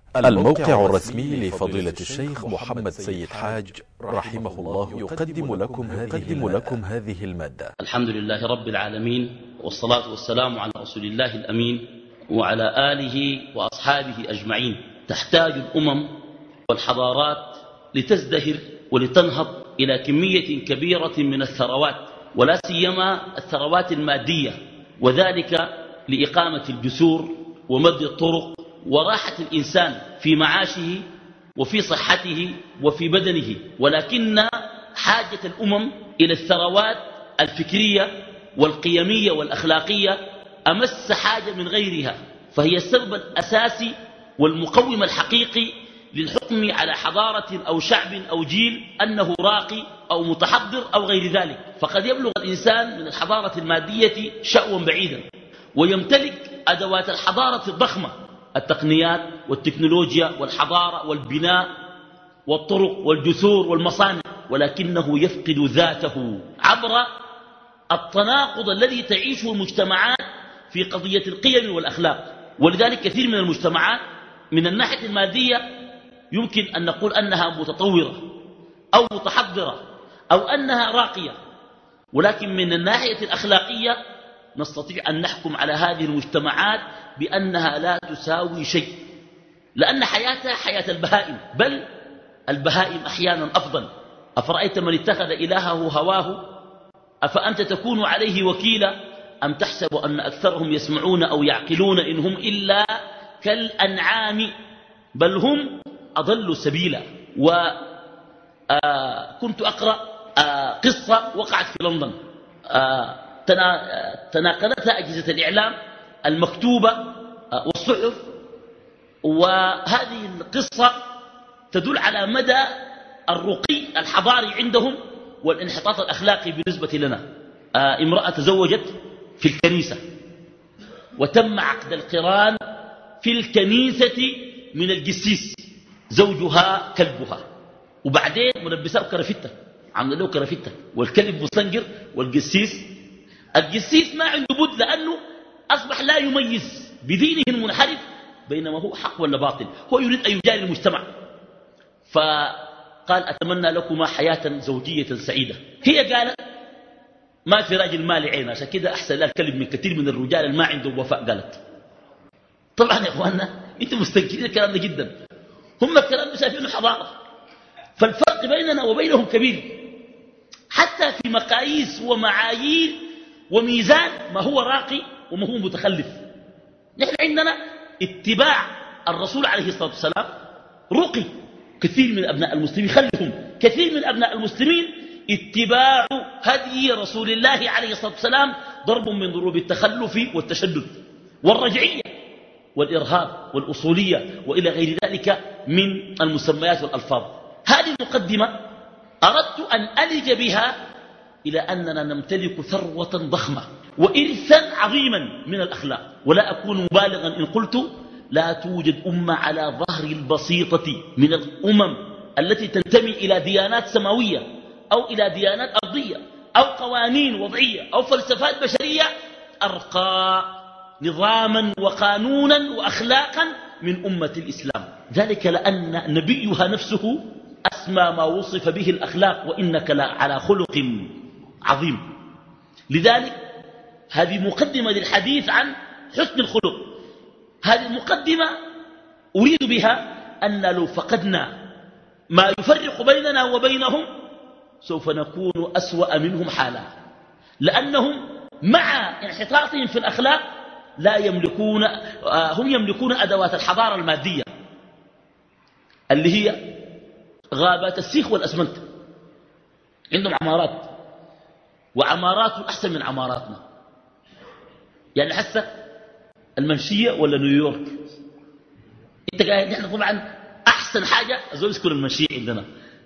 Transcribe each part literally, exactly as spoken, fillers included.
الموقع الرسمي لفضيلة الشيخ محمد سيد حاج رحمه الله يقدم لكم هذه, لكم هذه المادة. الحمد لله رب العالمين، والصلاة والسلام على رسول الله الأمين وعلى آله وأصحابه أجمعين. تحتاج الأمم والحضارات لتزدهر ولتنهض إلى كمية كبيرة من الثروات، ولا سيما الثروات المادية، وذلك لإقامة الجسور ومد الطرق وراحة الإنسان في معاشه وفي صحته وفي بدنه. ولكن حاجة الأمم إلى الثروات الفكرية والقيمية والأخلاقية أمس حاجة من غيرها، فهي السبب الأساسي والمقوم الحقيقي للحكم على حضارة أو شعب أو جيل أنه راقي أو متحضر أو غير ذلك. فقد يبلغ الإنسان من الحضارة المادية شأوا بعيدا ويمتلك أدوات الحضارة الضخمة، التقنيات والتكنولوجيا والحضارة والبناء والطرق والجسور والمصانع، ولكنه يفقد ذاته عبر التناقض الذي تعيشه المجتمعات في قضية القيم والأخلاق. ولذلك كثير من المجتمعات من الناحية المادية يمكن أن نقول أنها متطورة أو متحضرة أو أنها راقية، ولكن من الناحية الأخلاقية نستطيع أن نحكم على هذه المجتمعات بأنها لا تساوي شيء، لأن حياتها حياة البهائم، بل البهائم أحيانا أفضل. أفرأيت من اتخذ إلهه هواه أفأنت تكون عليه وكيلا أم تحسب أن أكثرهم يسمعون أو يعقلون إن هم إلا كالأنعام بل هم أضل سبيلا. وكنت أقرأ قصة وقعت في لندن تناقلتها أجهزة الإعلام المكتوبة والصحف، وهذه القصة تدل على مدى الرقي الحضاري عندهم والانحطاط الأخلاقي بالنسبة لنا. امرأة تزوجت في الكنيسة وتم عقد القران في الكنيسة من الجسيس، زوجها كلبها، وبعدين ملبسها كرافتة، عمل له كرافتة، والكلب مستنجر والجسيس الجسيس ما عنده بد، لأنه أصبح لا يميز بدينه المنحرف بينما هو حق ولا باطل، هو يريد أن يجاري المجتمع. فقال أتمنى لكما حياة زوجية سعيدة. هي قالت ما في راجل مالي عين، عشان كده أحسن لها الكلب من كثير من الرجال اللي ما عندهم وفاء. قالت طبعا يا إخواننا أنتم مستنكرين الكلام ده جدا، هم الكلام ده شايفينه حضارة، فالفرق بيننا وبينهم كبير حتى في مقاييس ومعايير وميزان ما هو راقي وما هو متخلف. نحن عندنا اتباع الرسول عليه الصلاة والسلام رقي. كثير من أبناء المسلمين خلهم كثير من أبناء المسلمين اتباع هدي رسول الله عليه الصلاة والسلام ضرب من ضروب التخلف والتشدد والرجعية والإرهاب والأصولية وإلى غير ذلك من المسميات والألفاظ. هذه المقدمة أردت أن ألج بها إلى أننا نمتلك ثروة ضخمة وإرثا عظيما من الأخلاق، ولا أكون مبالغا إن قلت لا توجد أمة على ظهر البسيطة من الأمم التي تنتمي إلى ديانات سماوية أو إلى ديانات أرضية أو قوانين وضعية أو فلسفات بشرية أرقى نظاما وقانونا وأخلاقا من أمة الإسلام. ذلك لأن نبيها نفسه أسمى ما وصف به الأخلاق، وإنك على خلق عظيم. لذلك هذه مقدمة للحديث عن حسن الخلق. هذه المقدمة أريد بها أن لو فقدنا ما يفرق بيننا وبينهم سوف نكون أسوأ منهم حالا، لأنهم مع انحطاطهم في الأخلاق لا يملكون هم يملكون أدوات الحضارة المادية اللي هي غابات السيخ والأسمنت. عندهم عمارات وعمارات أحسن من عماراتنا، يعني حتى المنشية ولا نيويورك. انت قاعد نحن طبعا أحسن حاجة أزول يسكن المنشية عندنا.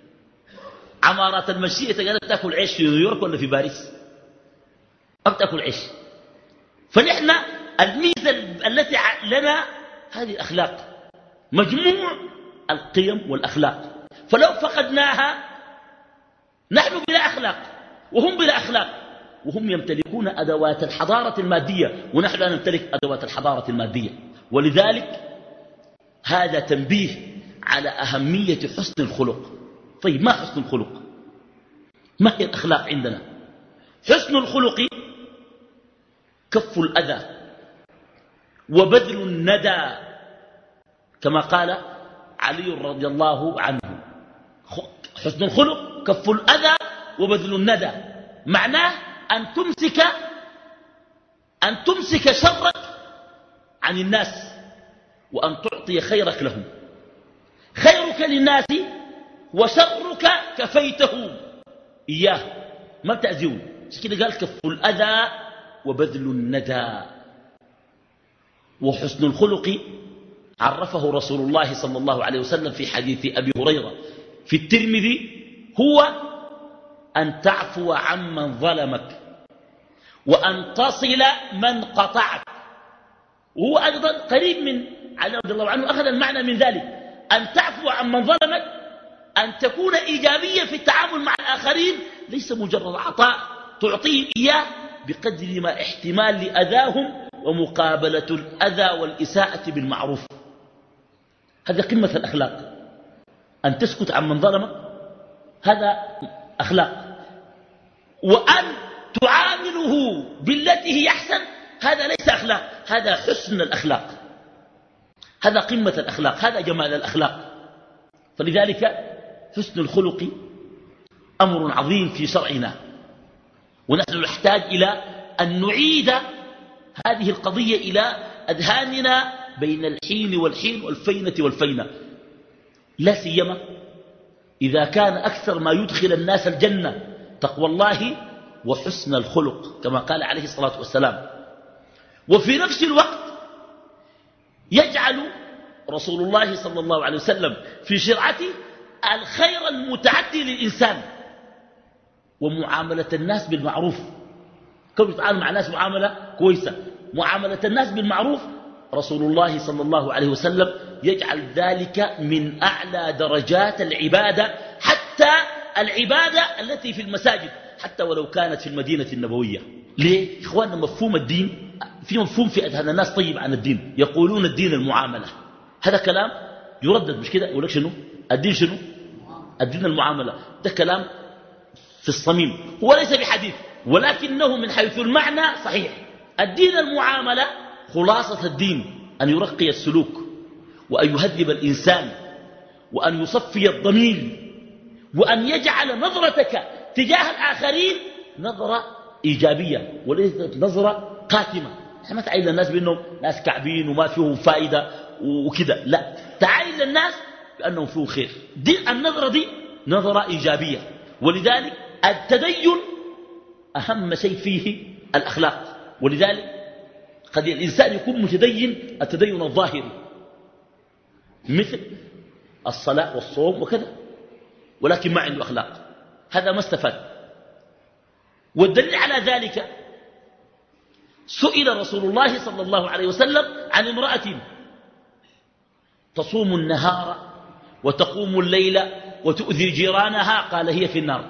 عمارات المنشية انت قاعد تأكل عيش في نيويورك ولا في باريس؟ ما بتأكل عيش. فنحن الميزة التي لنا هذه الأخلاق، مجموع القيم والأخلاق، فلو فقدناها نحن بلا أخلاق وهم بلا أخلاق، وهم يمتلكون أدوات الحضارة المادية ونحن لا نمتلك أدوات الحضارة المادية. ولذلك هذا تنبيه على أهمية حسن الخلق. طيب ما حسن الخلق؟ ما هي الأخلاق عندنا؟ حسن الخلق كف الأذى وبذل الندى، كما قال علي رضي الله عنه. حسن الخلق كف الأذى وبذل الندى، معناه أن تمسك أن تمسك شرك عن الناس وأن تعطي خيرك لهم. خيرك للناس وشرك كفيته إياه، ما بتأذيون. كده قال كف الأذى وبذل الندى. وحسن الخلق عرفه رسول الله صلى الله عليه وسلم في حديث أبي هريرة في الترمذي، هو أن تعفو عمن ظلمك وأن تصل من قطعك. وهو أيضا قريب من علي رضي الله عنه، أخذ المعنى من ذلك. أن تعفو عمن ظلمك، أن تكون إيجابية في التعامل مع الآخرين، ليس مجرد عطاء تعطيه إياه بقدر ما احتمال لأذاهم ومقابلة الأذى والإساءة بالمعروف. هذا قمة الأخلاق. أن تسكت عمن ظلمك هذا أخلاق، وأن تعامله بالتي هي أحسن هذا ليس أخلاق، هذا حسن الأخلاق، هذا قمة الأخلاق، هذا جمال الأخلاق. فلذلك حسن الخلق أمر عظيم في شرعنا، ونحن نحتاج إلى أن نعيد هذه القضية إلى أذهاننا بين الحين والحين والفينة والفينة، لا سيما إذا كان أكثر ما يدخل الناس الجنة تقوى الله وحسن الخلق كما قال عليه الصلاة والسلام. وفي نفس الوقت يجعل رسول الله صلى الله عليه وسلم في شرعته الخير المتعدي للإنسان ومعاملة الناس بالمعروف. كيف يتعامل مع الناس معاملة كويسة، معاملة الناس بالمعروف. رسول الله صلى الله عليه وسلم يجعل ذلك من أعلى درجات العبادة، حتى العبادة التي في المساجد، حتى ولو كانت في المدينة النبوية. ليه؟ إخواننا مفهوم الدين، في مفهوم في أذهان الناس طيب عن الدين، يقولون الدين المعاملة. هذا كلام يردد، مش كده؟ يقول لك شنو الدين؟ شنو الدين؟ المعاملة. ده كلام في الصميم، هو ليس بحديث، ولكنه من حيث المعنى صحيح. الدين المعاملة خلاصة الدين أن يرقي السلوك وأن يهذب الإنسان وأن يصفي الضمير وأن يجعل نظرتك تجاه الآخرين نظرة إيجابية وليست نظرة قاتمة. ما تعاين الناس بأنهم ناس كعبين وما فيهم فائدة وكذا، لا، تعاين الناس بأنهم فيهم خير. دي النظرة دي نظرة إيجابية. ولذلك التدين أهم شيء فيه الأخلاق. ولذلك قد الإنسان يكون متدين التدين الظاهري مثل الصلاة والصوم وكذا، ولكن ما عنده أخلاق، هذا ما استفاد. والدليل على ذلك سئل رسول الله صلى الله عليه وسلم عن امرأة تصوم النهار وتقوم الليل وتؤذي جيرانها، قال هي في النار.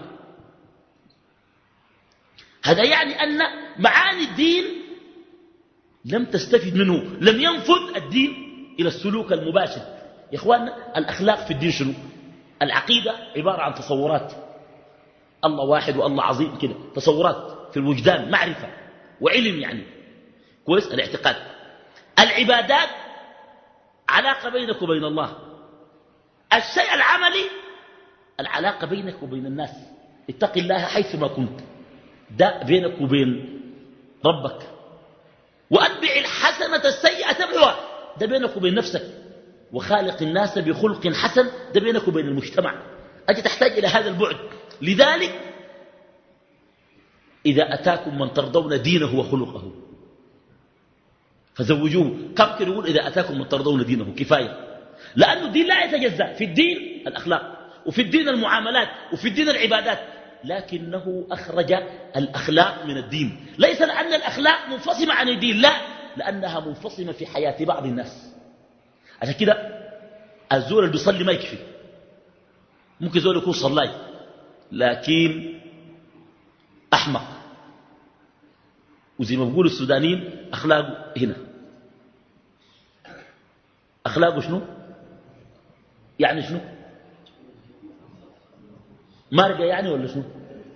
هذا يعني أن معاني الدين لم تستفد منه، لم ينفذ الدين إلى السلوك المباشر. يا إخواننا الأخلاق في الدين شنو؟ العقيدة عبارة عن تصورات، الله واحد والله عظيم كده، تصورات في الوجدان، معرفة وعلم يعني كويس. الاعتقاد. العبادات علاقة بينك وبين الله. الشيء العملي العلاقة بينك وبين الناس، اتق الله حيثما كنت، ده بينك وبين ربك. وأتبع الحسنة السيئة تبعها، ده بينك وبين نفسك. وخالق الناس بخلق حسن، ده بينك وبين المجتمع. أنت تحتاج إلى هذا البعد. لذلك إذا أتاكم من ترضون دينه وخلقه فزوجوه. كم كده يقول إذا أتاكم من ترضون دينه؟ كفاية، لأن الدين لا يتجزأ. في الدين الأخلاق، وفي الدين المعاملات، وفي الدين العبادات، لكنه أخرج الأخلاق من الدين. ليس لأن الأخلاق منفصمة عن الدين، لا، لأنها منفصمة في حياة بعض الناس. عشان كده الزول اللي بيصلي ما يكفي، ممكن زول يكون صلاي لكن أحمق، وزي ما بيقولوا السودانيين أخلاقه هنا، أخلاقه شنو؟ يعني شنو؟ مارقة يعني ولا شنو؟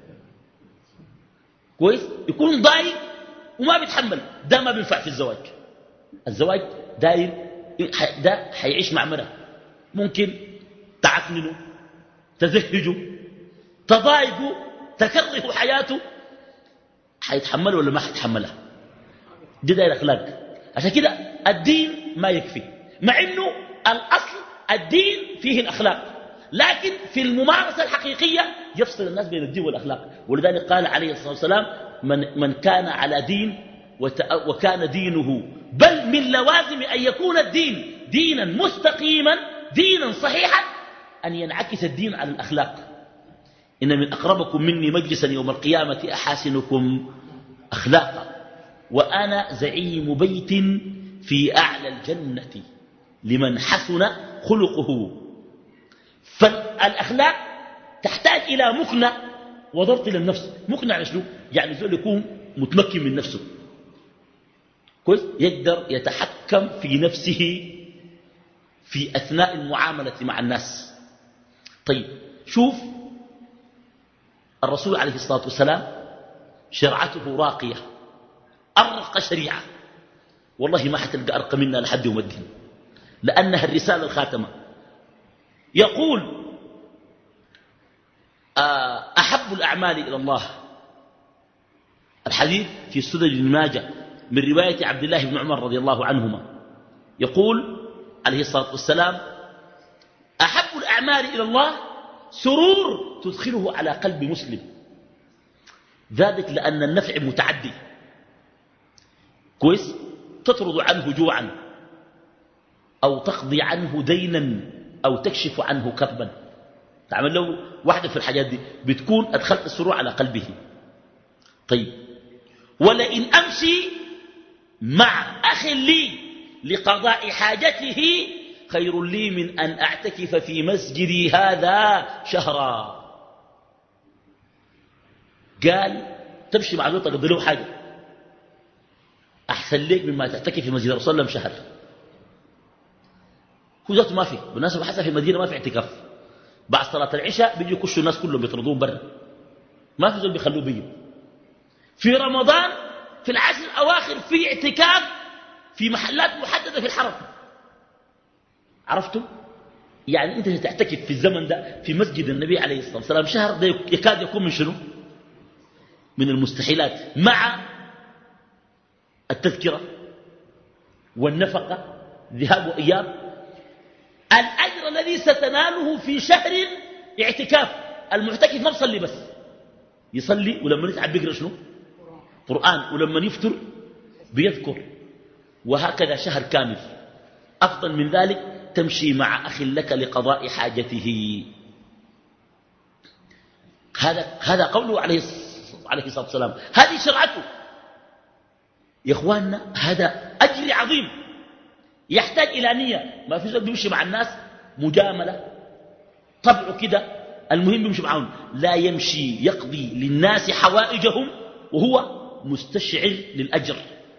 كويس؟ يكون ضايق وما بيتحمل، ده ما بينفع في الزواج. الزواج داير ده حيعيش مع مرة ممكن تعكننه، تزهجه، تضايقه، تكره حياته، حيتحمله ولا ما حيتحملها؟ دي داير اخلاق. عشان كده الدين ما يكفي، مع انه الاصل الدين فيه الاخلاق، لكن في الممارسه الحقيقيه يفصل الناس بين الدين والاخلاق. ولذلك قال عليه الصلاه والسلام: من, من كان على دين وكان دينه، بل من لوازم ان يكون الدين دينا مستقيما دينا صحيحا ان ينعكس الدين على الاخلاق. ان من اقربكم مني مجلسا يوم القيامه احاسنكم اخلاقا، وأنا زعيم بيت في أعلى الجنة لمن حسن خلقه. فالأخلاق تحتاج إلى مكنة وضبط للنفس. مكنة على شنو؟ يعني زول يكون متمكن من نفسه كويس، يقدر يتحكم في نفسه في أثناء المعاملة مع الناس. طيب شوف الرسول عليه الصلاة والسلام شرعته راقية، أرقى شريعة، والله ما حتلقى أرقى منا لحد يوم الدين، لأنها الرسالة الخاتمة. يقول: أحب الأعمال إلى الله، الحديث في سنن ابن ماجه من رواية عبد الله بن عمر رضي الله عنهما، يقول عليه الصلاة والسلام: أحب الأعمال إلى الله سرور تدخله على قلب مسلم، ذلك لأن النفع متعدي كويس، تطرد عنه جوعا أو تقضي عنه دينا أو تكشف عنه كربا. تعمل له واحدة في الحاجات دي بتكون أدخلت السرور على قلبه. طيب ولئن أمشي مع أخ لي لقضاء حاجته خير لي من أن أعتكف في مسجدي هذا شهرا. قال تمشي مع ذو تقضي له حاجة أحسن لك مما تعتكف في مسجد رسول الله شهر. هو ذاته ما في، بالنسبة حسن في المدينة ما في اعتكاف، بعد صلاة العشاء بيجي يكشوا الناس كلهم بيطردون برا، ما في زول بيخلوه بيجي. في رمضان في العشر الأواخر في اعتكاف في محلات محددة في الحرم. عرفتم؟ يعني أنت تعتكف في الزمن ده في مسجد النبي عليه الصلاة والسلام شهر، ده يكاد يكون من شنو؟ من المستحيلات، مع التذكرة والنفقة ذهاب وإياب. الأجر الذي ستناله في شهر اعتكاف، المعتكف ما بيصلي بس، يصلي ولما يتعب بيقرأ شنو؟ قرآن، ولما يفتر بيذكر، وهكذا شهر كامل. أفضل من ذلك تمشي مع أخ لك لقضاء حاجته. هذا هذا قوله عليه الصلاة والسلام، هذه شرعته يا إخواننا. هذا أجر عظيم يحتاج إلى نية. ما في زول بيمشي مع الناس مجاملة طبعه كده، المهم بيمشي معهم، لا يمشي يقضي للناس حوائجهم وهو مستشعر للأجر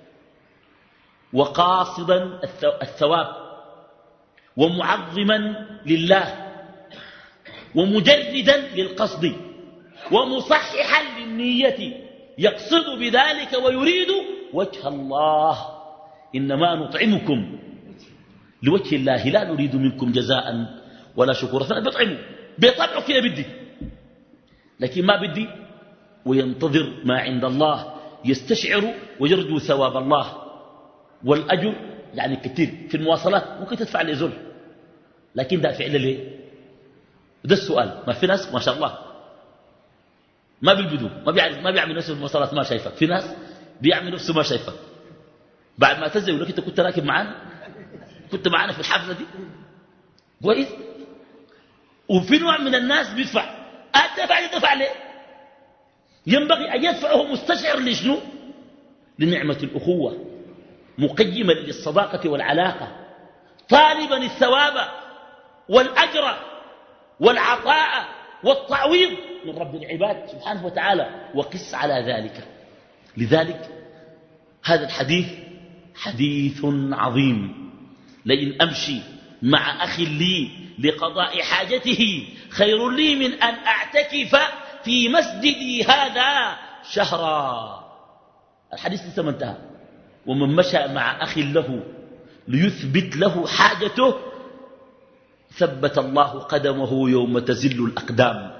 وقاصدا الثواب ومعظما لله ومجردا للقصد ومصححا للنية، يقصد بذلك ويريد وجه الله. إنما نطعمكم لوجه الله لا نريد منكم جزاء ولا شكورا. فبطعمه بيطبعه كده بدي، لكن ما بدي، وينتظر ما عند الله، يستشعر ويرجو ثواب الله والأجر. يعني كثير في المواصلات ممكن تدفع لزول، لكن ده فعل ليه؟ ده السؤال. ما في ناس ما شاء الله ما بالبدو ما بيعمل ما بيعمل نفسه في المواصلات ما شايفك، في ناس بيعمل نفسه ما شايفك، بعد ما تزوج يقول لك انت كنت راكب معانا، كنت معانا في الحفله دي كويس. وفي نوع من الناس بيدفع، الدفع يدفع ليه؟ ينبغي ان يدفعه مستشعر لشنو؟ لنعمه الاخوه، مقيما للصداقه والعلاقه، طالبا الثواب والاجر والعطاء والتعويض من رب العباد سبحانه وتعالى، وقس على ذلك. لذلك هذا الحديث حديث عظيم. لئن أمشي مع أخ لي لقضاء حاجته خير لي من أن أعتكف في مسجدي هذا شهرا. الحديث لسه ما انتهى. ومن مشى مع أخ له ليثبت له حاجته ثبت الله قدمه يوم تزل الأقدام.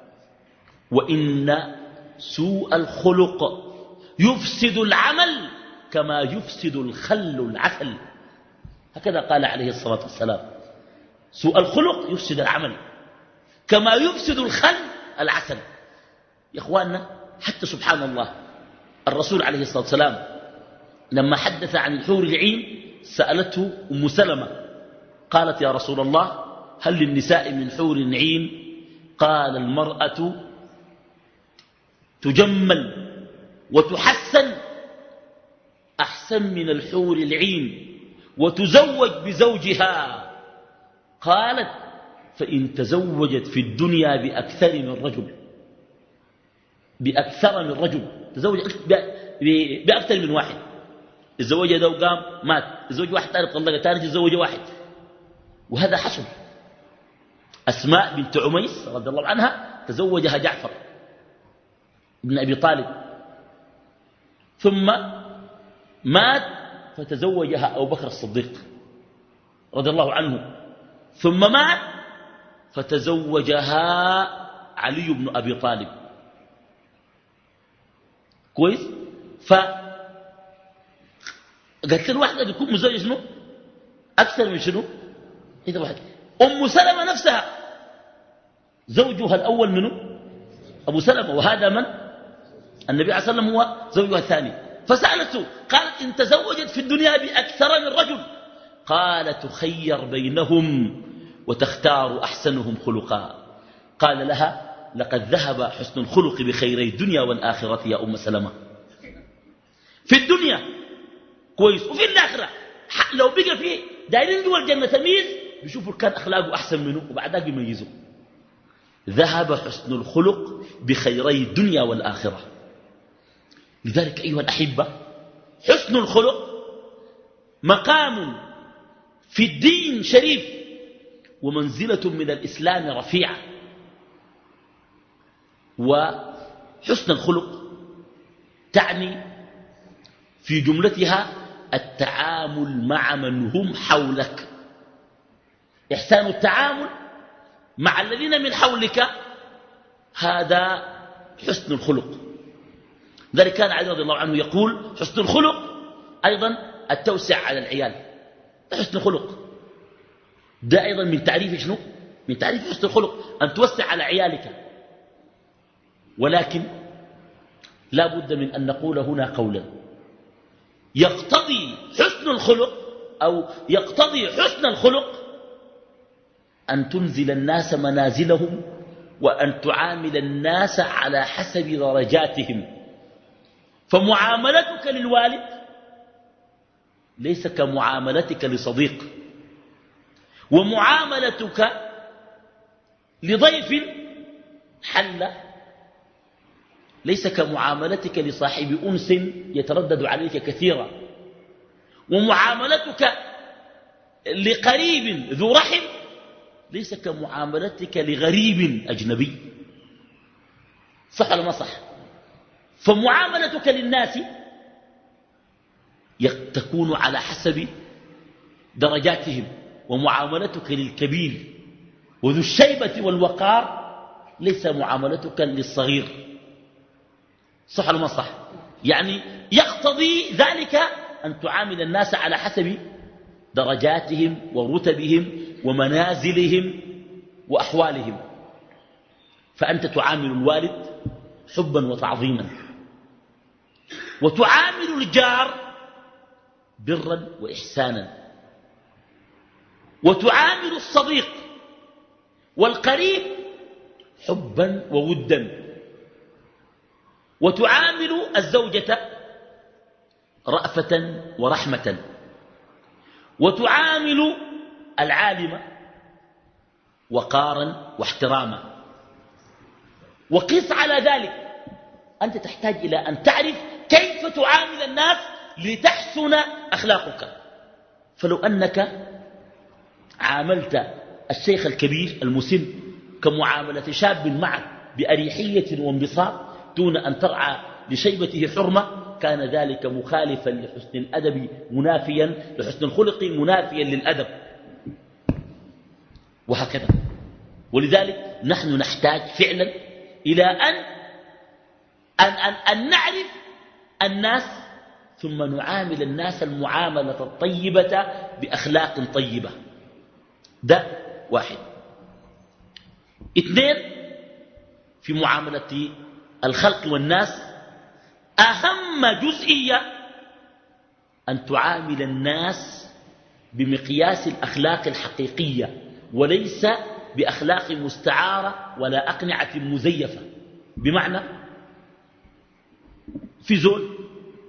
وإن سوء الخلق يفسد العمل كما يفسد الخل العسل. هكذا قال عليه الصلاة والسلام. سوء الخلق يفسد العمل كما يفسد الخل العسل. يا إخواننا، حتى سبحان الله الرسول عليه الصلاة والسلام لما حدث عن الحور العين سألته أم سلمة قالت: يا رسول الله، هل للنساء من حور عين؟ قال: المرأة تجمل وتحسن أحسن من الحور العين وتزوج بزوجها. قالت: فإن تزوجت في الدنيا بأكثر من رجل بأكثر من رجل تزوج بأكثر من واحد. الزوج ده وقام مات، الزوج واحد ثالث طلقه ثالث الزوج واحد. وهذا حصل. أسماء بنت عميس رضي الله عنها تزوجها جعفر بن أبي طالب، ثم مات فتزوجها أبو بكر الصديق رضي الله عنه، ثم مات فتزوجها علي بن أبي طالب. كويس؟ ف قالت له واحدة يكون مزوج شنو أكثر من شنو إذا واحد. أم سلمة نفسها زوجها الأول منه أبو سلمة، وهذا من النبي عليه الصلاة والسلام هو زوجها الثاني. فسألته قالت: إن تزوجت في الدنيا بأكثر من رجل؟ قال: تخير بينهم وتختار أحسنهم خلقا. قال لها: لقد ذهب حسن الخلق بخيري الدنيا والآخرة يا أم سلمة. في الدنيا كويس، وفي الآخرة لو بقى فيه دايرين جوا الجنة تمييز بيشوفوا كان أخلاقه أحسن منه وبعد ذلك بيميزوا. ذهب حسن الخلق بخيري الدنيا والآخرة. لذلك أيها الأحبة، حسن الخلق مقام في الدين شريف ومنزلة من الإسلام رفيعة. وحسن الخلق تعني في جملتها التعامل مع من هم حولك. إحسان التعامل مع الذين من حولك هذا حسن الخلق. ذلك كان علي رضي الله عنه يقول: حسن الخلق أيضا التوسع على العيال. ده حسن الخلق، ده أيضا من تعريف شنو؟ من تعريف حسن الخلق أن توسع على عيالك. ولكن لا بد من أن نقول هنا قولا يقتضي حسن الخلق أو يقتضي حسن الخلق أن تنزل الناس منازلهم وأن تعامل الناس على حسب درجاتهم. فمعاملتك للوالد ليس كمعاملتك لصديق، ومعاملتك لضيف حل ليس كمعاملتك لصاحب أنس يتردد عليك كثيرا، ومعاملتك لقريب ذو رحم ليس كمعاملتك لغريب أجنبي. صح ولا ما صح؟ فمعاملتك للناس تكون على حسب درجاتهم، ومعاملتك للكبير وذو الشيبة والوقار ليس معاملتك للصغير. صح ولا ما صح؟ يعني يقتضي ذلك أن تعامل الناس على حسب درجاتهم ورتبهم ومنازلهم وأحوالهم. فأنت تعامل الوالد حبا وتعظيما، وتعامل الجار برا وإحسانا، وتعامل الصديق والقريب حبا وودا، وتعامل الزوجة رأفة ورحمة، وتعامل العالم وقارا واحتراما. وقس على ذلك أنت تحتاج إلى أن تعرف كيف تعامل الناس لتحسن أخلاقك. فلو أنك عاملت الشيخ الكبير المسن كمعاملة شاب معك بأريحية وانبساط دون أن ترعى لشيبته حرمة، كان ذلك مخالفا لحسن الأدب منافيا لحسن الخلق منافيا للأدب، وهكذا. ولذلك نحن نحتاج فعلا إلى أن, أن, أن, أن نعرف الناس ثم نعامل الناس المعاملة الطيبة بأخلاق طيبة. ده واحد. اثنين، في معاملة الخلق والناس أهم جزئية أن تعامل الناس بمقياس الأخلاق الحقيقية وليس بأخلاق مستعارة ولا أقنعة مزيفة. بمعنى في زول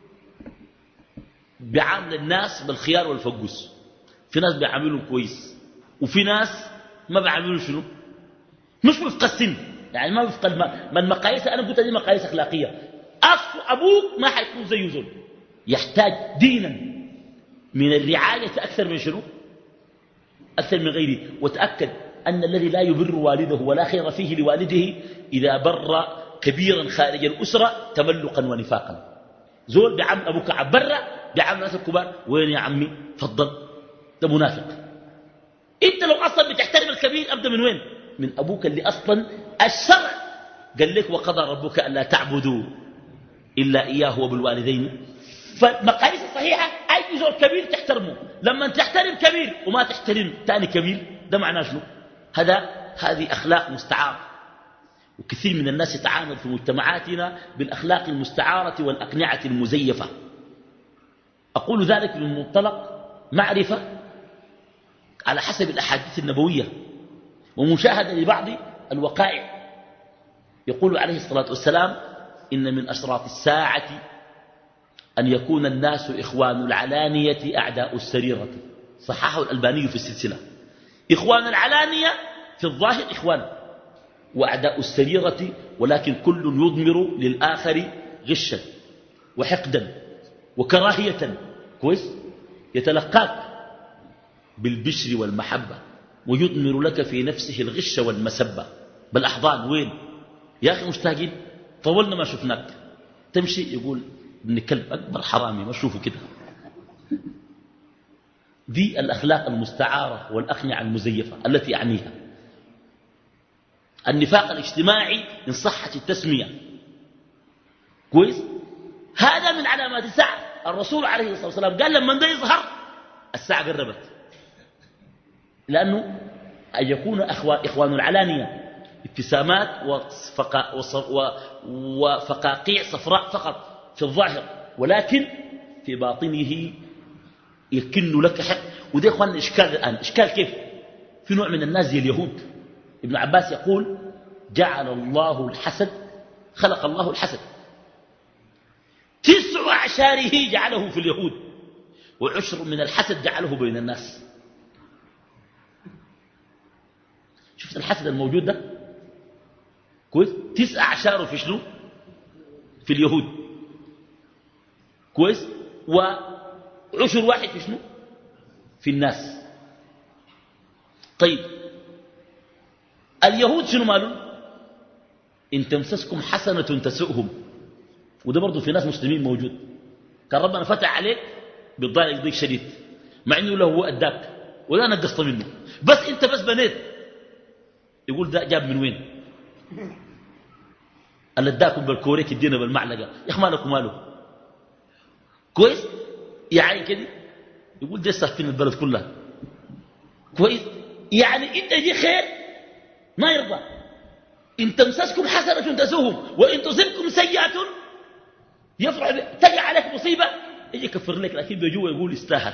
بيعامل الناس بالخيار والفقوس، في ناس بيعاملهم كويس وفي ناس ما بيعاملوا شنو، مش وفق السن، يعني ما وفق ما المقاييس. أنا قلت دي مقاييس أخلاقية. أبوك ما حيكون زيه زول، يحتاج دينا من الرعاية أكثر من شنو، أكثر من غيره. وتأكد أن الذي لا يبر والده ولا خير فيه لوالده إذا بر كبيرا خارج الأسرة تملقا ونفاقا. زول بعمل أبوك عبرة بعمل ناس الكبار، وين يا عمي فضل، ده منافق. انت لو أصلا بتحترم الكبير أبدأ من وين؟ من أبوك اللي أصلا الشرع قال لك وقضى ربك ألا تعبدوا إلا إياه وبالوالدين. فالمقاييس الصحيحة أي زول كبير تحترمه. لما تحترم كبير وما تحترم تاني كبير ده معناه شنو؟ هذا هذه أخلاق مستعارة. وكثير من الناس يتعامل في مجتمعاتنا بالأخلاق المستعارة والأقنعة المزيفة. أقول ذلك من منطلق معرفة على حسب الأحاديث النبوية ومشاهدة لبعض الوقائع. يقول عليه الصلاة والسلام إن من أشراط الساعة أن يكون الناس إخوان العلانية أعداء السريرة. صححه الألباني في السلسلة. إخوان العلانية في الظاهر إخوان، وأعداء السريرة ولكن كل يضمر للآخر غشا وحقدا وكراهية. كويس؟ يتلقاك بالبشر والمحبة ويضمر لك في نفسه الغش والمسبة بالأحضان. وين يا أخي مشتاقين، طولنا ما شفناك، تمشي يقول ابن كلب أكبر حرامي ما شوفه كده. دي الأخلاق المستعارة والأقنعة المزيفة التي أعنيها. النفاق الاجتماعي إن صحت التسمية. كويس؟ هذا من علامات الساعة. الرسول عليه الصلاة والسلام قال لما ده يظهر الساعة قربت، لأنه أن يكون إخوان العلانية ابتسامات وفقا وفقاقيع صفراء فقط في الظاهر، ولكن في باطنه يكن لك حق. وده إخوان إشكال الآن. إشكال كيف؟ في نوع من الناس زي اليهود. ابن عباس يقول جعل الله الحسد، خلق الله الحسد، تسع أعشاره جعله في اليهود وعشر من الحسد جعله بين الناس. شفت الحسد الموجود ده؟ كويس؟ تسع أعشاره في شنو؟ في اليهود. كويس؟ وعشر واحد في شنو؟ في الناس. طيب اليهود شنو مالهم؟ إن تمسسكم حسنة تسؤهم. وده برضو في ناس مسلمين موجود، كان ربنا فتح عليك بالضايق ضيق شديد، مع انه له هو اداك ولا نقصت منه، بس انت بس بنيت يقول ده جاب من وين؟ اللي اداكم بالكوريك الدين بالمعلقه يا اخي مالكم ماله. كويس؟ يعني كده يقول ده سافين البلد كلها. كويس؟ يعني انت دي خير ما يرضى. إن تمسسكم حسنة تسوهم وإن تصبكم سيئة يفرح بها. تجي عليك مصيبة يجي يكفر لك، لكن بيجوا يقول استاهل.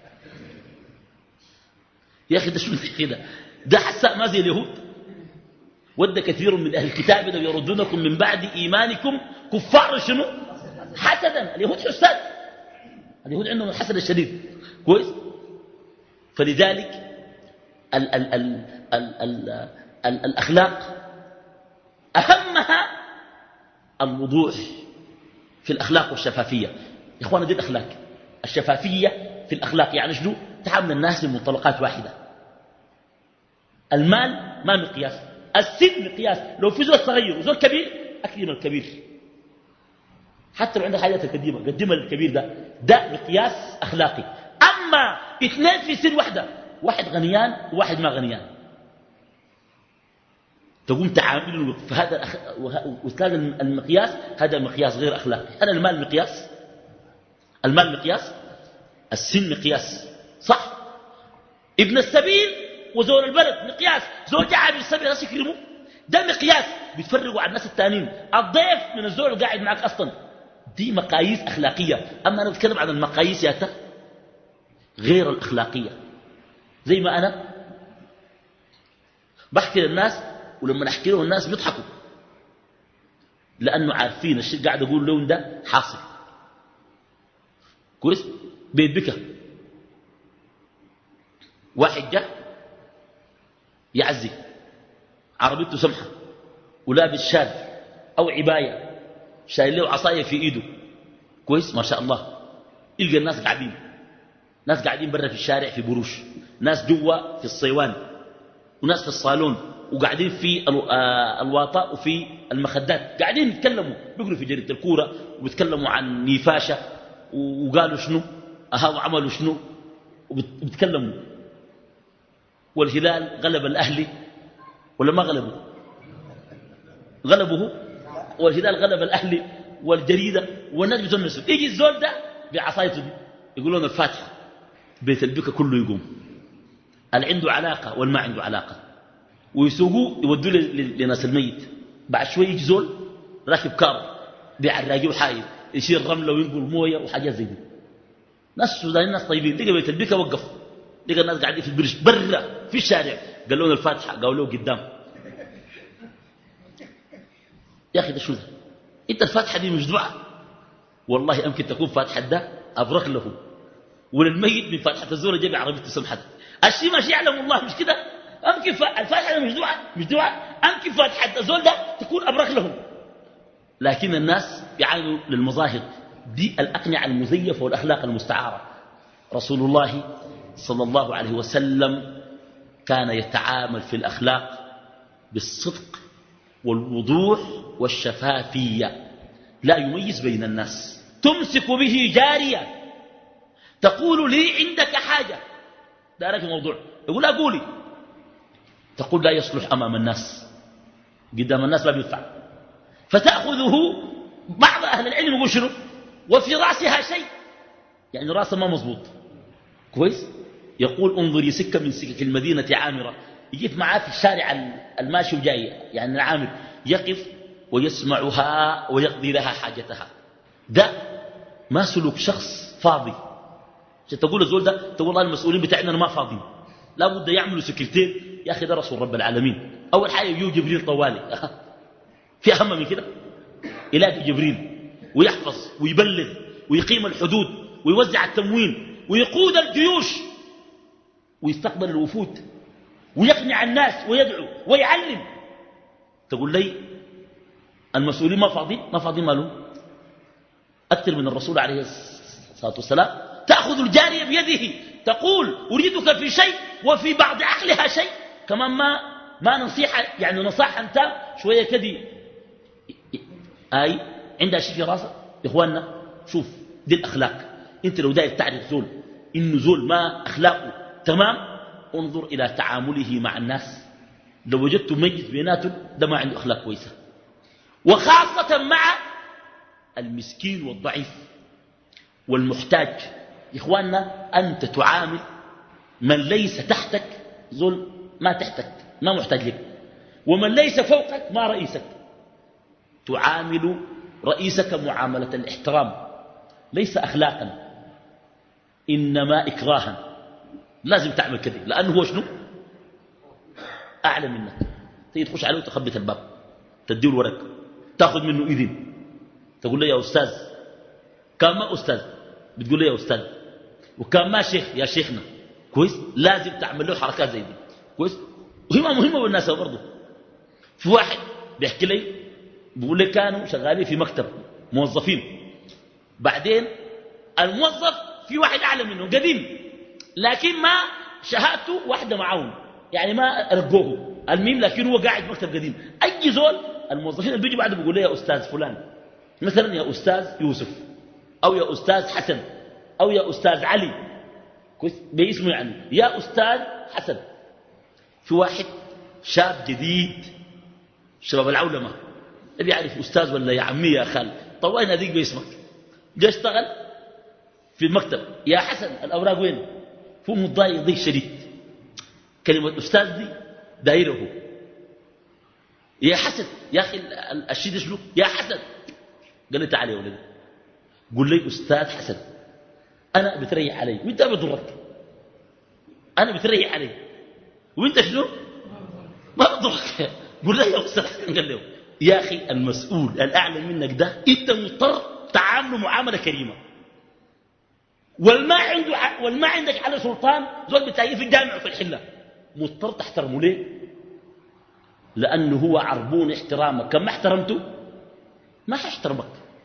يا أخي ده شو كده؟ ده حساء ما زي اليهود. ود كثير من أهل الكتاب لو يردونكم من بعد إيمانكم كفار شنو؟ حسدا. اليهود حساد، اليهود عندهم الحسد الشديد. كويس؟ فلذلك ال ال ال ال ال ال الأخلاق أهمها الوضوح في الأخلاق والشفافية. يا إخوانا دي الأخلاق، الشفافية في الأخلاق يعني شنو؟ تعامل الناس بمنطلقات واحدة. المال ما مقياس، السن مقياس. لو في زول صغير وزول كبير أكرم الكبير، حتى لو عندك حاجات قديمة قدم الكبير. ده ده مقياس أخلاقي. أما اثنين في سن واحدة، واحد غنيان وواحد ما غنيان، تقوم تعاملوا في هذا وتلاقي المقياس هذا مقياس غير أخلاقي. أنا المال مقياس، المال مقياس، السن مقياس، صح؟ ابن السبيل وزول البلد مقياس. زول جاء ابن السبيل ناس يكرمه، ده مقياس بيتفرقوا عن الناس التانيين. الضيف من الزول اللي قاعد معك أصلا، دي مقاييس أخلاقية. أما أنا بتكلم عن المقاييس يا تا غير الأخلاقية. زي ما أنا بحكي للناس، ولما نحكي له الناس بيضحكوا، لأنه عارفين الشيء قاعد أقول لهم ده حاصل. كويس؟ بيت بكى واحد جاء يعزي، عربيته سمحة ولابس شال أو عباية، شايل له عصاية في إيده، كويس ما شاء الله. يلقى الناس قاعدين، ناس قاعدين برا في الشارع في بروش، ناس جوا في الصيوان، وناس في الصالون، وقاعدين في الواطاء وفي المخدات، قاعدين يتكلموا، بيقروا في جريدة الكورة وبيتكلموا عن نيفاشة وقالوا شنو أها وعملوا شنو وبيتكلموا. والهلال غلب الأهلي ولا ما غلبه؟ غلبه. والهلال غلب الأهلي والجريدة، والناس بتنسوا. يجي الزول ده بعصايته دي يقولون الفاتحة، بيت البكا كله يقوم، اللي عنده علاقة والما عنده علاقة، ويسوقوه يودوه لناس الميت. بعد شوي يجي زول راكب كار بيعراجيه وحايل يشيل رملة وينقل موية وحاجات زي دي. ناس سودانيين ناس طيبين، لقى بيت البكا وقف، لقى الناس قاعدين في البرج برا في الشارع، قال لهم الفاتحة، قالوا له قدام. يا أخي ده شو ده؟ أنت الفاتحة دي مش دعاء؟ والله أمكن تكون فاتحة ده أبرك له، وللميت من فاتحة الزور جاي بعربيته سمحت. الشيء ماشي يعلم الله مش كده؟ أمكن الفاتحة مش دعاء، مش دعاء، أمكن فاتحة الزور ده تكون أبرك لهم. لكن الناس بيعانوا للمظاهر دي، الأقنعة المزيفة والأخلاق المستعارة. رسول الله صلى الله عليه وسلم كان يتعامل في الأخلاق بالصدق والوضوح والشفافية، لا يميز بين الناس. تمسك به جارية تقول لي عندك حاجة، ده رأيك الموضوع، يقول لا قولي، تقول لا يصلح أمام الناس، قدام الناس لا بينفع. فتأخذه بعض أهل العلم يقول شنو وفي رأسها شيء، يعني رأسه ما مظبوط، كويس. يقول انظري سكة من سكك المدينة عامرة، يجيب معاه في الشارع الماشي وجاي، يعني العامر يقف ويسمعها ويقضي لها حاجتها. ده ما سلوك شخص فاضي. تقول الزول ده تقول والله المسؤولين بتاعنا ما فاضيين، لا بد يعملوا سكرتين. يا أخي ده رسول رب العالمين، أول حاجة يجيو جبريل طوالي في أهم من كده، يلاقي جبريل ويحفظ ويبلغ ويقيم الحدود ويوزع التموين ويقود الجيوش ويستقبل الوفود ويقنع الناس ويدعو ويعلم. تقول لي المسؤولين ما فاضيين؟ ما فاضيين مالهم أكثر من الرسول عليه الصلاة والسلام. تأخذ الجارية بيده تقول أريدك في شيء وفي بعض عقلها شيء، كمان ما ما نصيحة، يعني نصاحة أنت شوية كدي أي عندها شيء في راسها. يا إخواننا شوف دي الأخلاق. أنت لو داير تعرف زول إنه زول ما أخلاقه تمام، انظر إلى تعامله مع الناس. لو وجدت ميت بيناتهم ده ما عنده أخلاق كويسة، وخاصة مع المسكين والضعيف والمحتاج. يا إخواننا أنت تعامل من ليس تحتك زول ما تحتك ما محتاج لك، ومن ليس فوقك ما رئيسك. تعامل رئيسك معاملة الاحترام، ليس أخلاقا إنما إكراها. لازم تعمل كده، لأنه هو شنو أعلى منك. تيجي تخش عليه وتخبط الباب، تديه الورق، تأخذ منه إذن، تقول له يا أستاذ. كان ما أستاذ بتقول له يا أستاذ، وكان ما شيخ يا شيخنا، كويس. لازم تعمل له حركات زي دي، كويس. وهي مهمة بالناس برضه. في واحد بيحكي لي بيقول لي كانوا شغالين في مكتب موظفين، بعدين الموظف في واحد أعلى منه قديم، لكن ما شهادته واحدة معاهم، يعني ما رقوه المهم، لكن هو قاعد مكتب قديم. أي زول الموظفين اللي بيجوا بعده بيقول لي يا أستاذ فلان، مثلا يا أستاذ يوسف أو يا أستاذ حسن أو يا أستاذ علي، كويس باسمه يعني يا أستاذ حسن. في واحد شاب جديد شباب العولمة اللي يعرف أستاذ ولا يا عمي يا خال، طوينا ذيك باسمك، جاء اشتغل في المكتب، يا حسن الأوراق وين؟ فهو متضايق ضيق شديد، كلمة أستاذ دي دايره. يا حسن يا أخي الشيء ده شنو؟ يا حسن. قال لي تعالى يا ولدي، قل لي أستاذ حسن، أنا بتريح علي وأنت بضرك، أنا بتريح علي وأنت شنو؟ ما بضرك. قل لي يا أستاذ حسن. قال له يا أخي المسؤول الأعلى منك ده أنت مضطر تعامله معاملة كريمة، والما عنده والما عندك على سلطان زول بتلاقيه في الجامع وفي الحلة، مضطر تحترمه ليه؟ لأنه هو عربون احترامك، كم ما احترمته ما حيحترمك.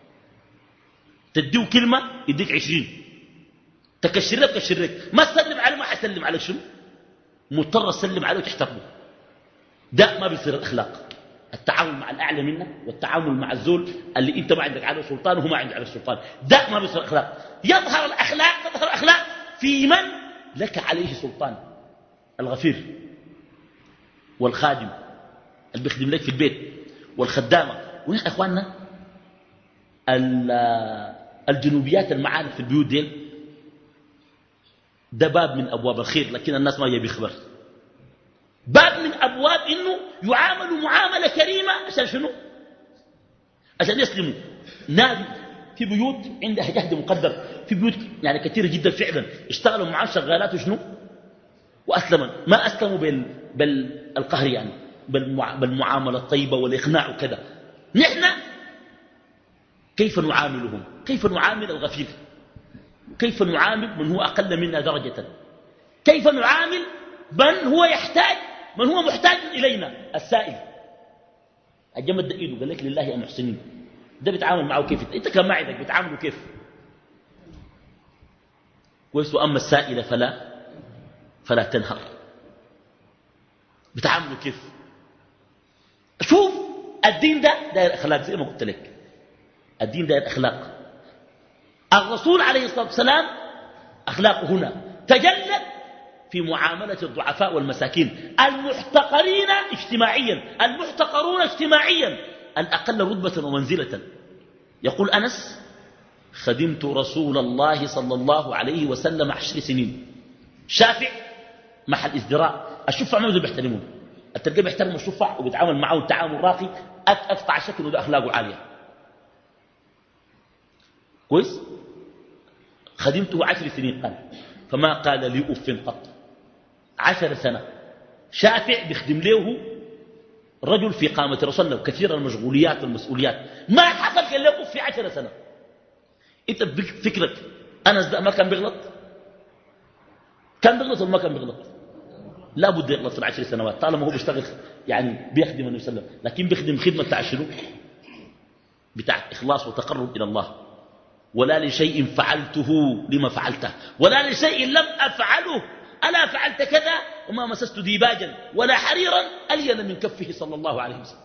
تديه كلمة يديك عشرين، تكشر لك تكشر لك، ما تسلم عليه ما حيسلم عليك. شنو؟ مضطر تسلم عليه وتحترمه. ده ما بيصير الأخلاق. التعامل مع الأعلى منك والتعامل مع الزول اللي انت ما عندك عليه سلطان وهو ما عنده عليه سلطان، ده ما بيصير أخلاق. يظهر الأخلاق تظهر الأخلاق في من لك عليه سلطان، الغفير والخادم اللي بيخدم لك في البيت والخدامة. ونحن إخواننا الجنوبيات المعارف في البيوت دي ده باب من أبواب الخير، لكن الناس ما يبي خبر. باب من أبواب إنه يعاملوا معاملة كريمة عشان شنو؟ عشان يسلموا. نادي في بيوت عندها جهد مقدر، في بيوت يعني كثيرة جدا فعلا اشتغلوا معاه شغالات وشنو وأسلموا، ما أسلموا بال... بالقهر يعني، بالمع... بالمعاملة الطيبة والإقناع وكذا. نحن كيف نعاملهم؟ كيف نعامل الغفير؟ كيف نعامل من هو أقل منا درجة؟ كيف نعامل من هو يحتاج، من هو محتاج إلينا؟ السائل الجمد ده إيده قال لك لله يا محسنين، ده بيتعامل معه كيف؟ انت كان ما عندك بيتعاملوا كيف؟ كويس. واما السائل فلا فلا تنهر، بيتعاملوا كيف؟ شوف الدين ده داير اخلاق زي ما قلت لك، الدين داير اخلاق. الرسول عليه الصلاه والسلام اخلاقه هنا تجلت في معامله الضعفاء والمساكين المحتقرين اجتماعيا، المحتقرون اجتماعيا، الأقل رتبة ومنزلة. يقول أنس خدمت رسول الله صلى الله عليه وسلم عشر سنين. شافع محل ازدراء، الشفع ما يقدر بيحترمون، التلقى بيحترم الشفع وبيتعامل معه تعامل راقي، أقطع شكل وده أخلاقه عالية. كويس. خدمته عشر سنين قال فما قال لي أف قط. عشر سنة شافع بيخدم له رجل في قامة رسول الله وكثير المشغوليات والمسؤوليات، ما حصل قال له في عشر سنة. انت فكرك أنس ده ما كان بيغلط؟ كان بيغلط ولا ما كان بيغلط؟ لا بد يغلط في العشر سنوات طالما هو بيشتغل يعني بيخدم النبي صلى الله عليه وسلم، لكن بيخدم خدمة بتاع شنو؟ بتاع إخلاص وتقرب إلى الله. ولا لشيء فعلته لما فعلته، ولا لشيء لم أفعله ألا فعلت كذا وما مسست ديباجا ولا حريرا ألين من كفه صلى الله عليه وسلم.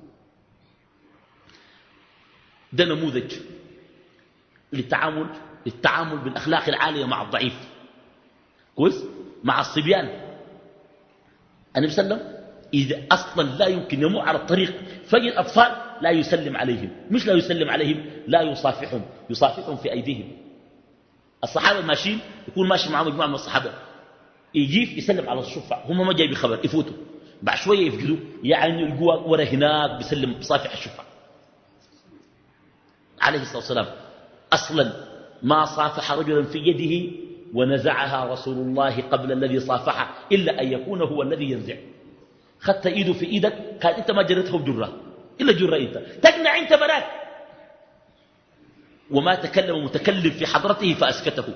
ده نموذج للتعامل للتعامل بالأخلاق العالية مع الضعيف. كويس. مع الصبيان النبي صلى الله عليه وسلم إذا أصلا لا يمكن يمر على الطريق فجد أطفال لا يسلم عليهم، مش لا يسلم عليهم، لا يصافحهم، يصافحهم في أيديهم. الصحابة ماشيين يكون ماشي معهم مجموعة من الصحابة، يجيف يسلم على الشفع، هم ما جاي بخبر يفوتوا، بعد شوية يفقدوا يعني يلقوا ورا هناك بيسلم بصافح الشفع عليه الصلاة والسلام. أصلا ما صافح رجلا في يده ونزعها رسول الله قبل الذي صافحه إلا أن يكون هو الذي ينزع. خدت إيده في إيدك قال أنت ما جرته بجرة إلا جرة أنت تقنع أنت براك. وما تكلم متكلم في حضرته فأسكته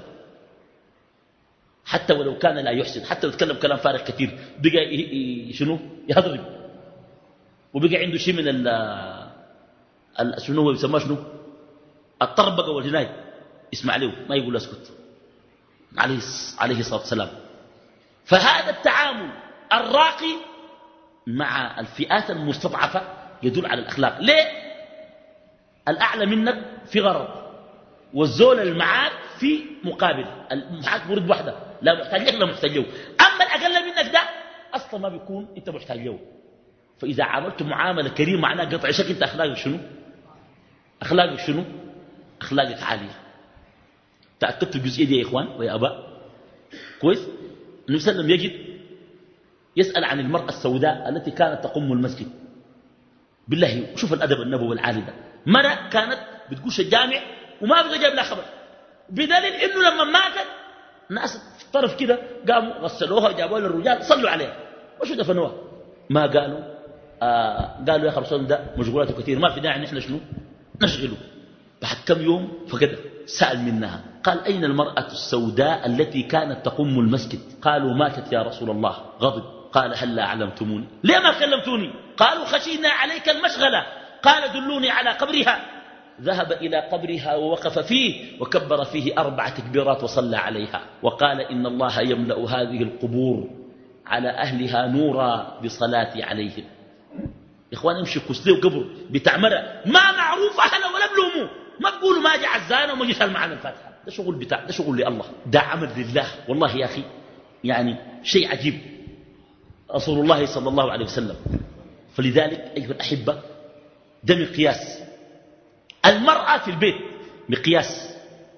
حتى ولو كان لا يحسن، حتى لو تكلم كلام فارغ كثير بقى شنو يهضرب، وبقى عنده شيء من ال شنو هو يسمى شنو الطربقة والجناي، اسمع له ما يقول اسكت عليه عليه الصلاة والسلام. فهذا التعامل الراقي مع الفئات المستضعفة يدل على الأخلاق. ليه؟ الأعلى منك في غرض، والزول المعاك في مقابل، المعاك مريد وحده، لا محتاج لك لا محتاج له. أما الأقل منك ده أصلا ما بيكون أنت محتاج له. فإذا عملت معاملة كريمة معناه قطع شك، أنت أخلاقك شنو؟ أخلاقك شنو؟ أخلاقك عالية. تأكدت الجزئية دي يا إخوان ويا أباء؟ كويس؟ النبي صلى الله عليه وسلم يجد يسأل عن المرأة السوداء التي كانت تقوم المسجد. بالله شوف الأدب النبوي العالي ده. مرة كانت بتقوش الجامع وما بقى جاب لها خبر، بدليل إنه لما ماتت ناس في الطرف كده قاموا غسلوها وجابوها للرجال صلوا عليها وشو دفنوها. ما قالوا آه قالوا يا أخي رسول ده مشغولاته كثير ما في داعي نحن شنو نشغله. بعد كم يوم فقد سأل منها قال أين المرأة السوداء التي كانت تقوم المسجد؟ قالوا ماتت يا رسول الله. غضب قال هل أعلمتموني؟ ليه ما كلمتوني؟ قالوا خشينا عليك المشغلة. قال دلوني على قبرها. ذهب إلى قبرها ووقف فيه وكبر فيه أربع تكبيرات وصلى عليها وقال إن الله يملأ هذه القبور على أهلها نورا بصلاة عليهم. إخوان امشي كسلي وقبر بتعمرة ما معروف أهلا ولا بلوموا، ما تقولوا ما جاء عزانة وما جيت معنا الفاتحة. ده شغل بتاع، ده شغل لله، ده عمل لله. والله يا أخي يعني شيء عجيب رسول الله صلى الله عليه وسلم. فلذلك أيها الأحبة ده مقياس. المرأة في البيت مقياس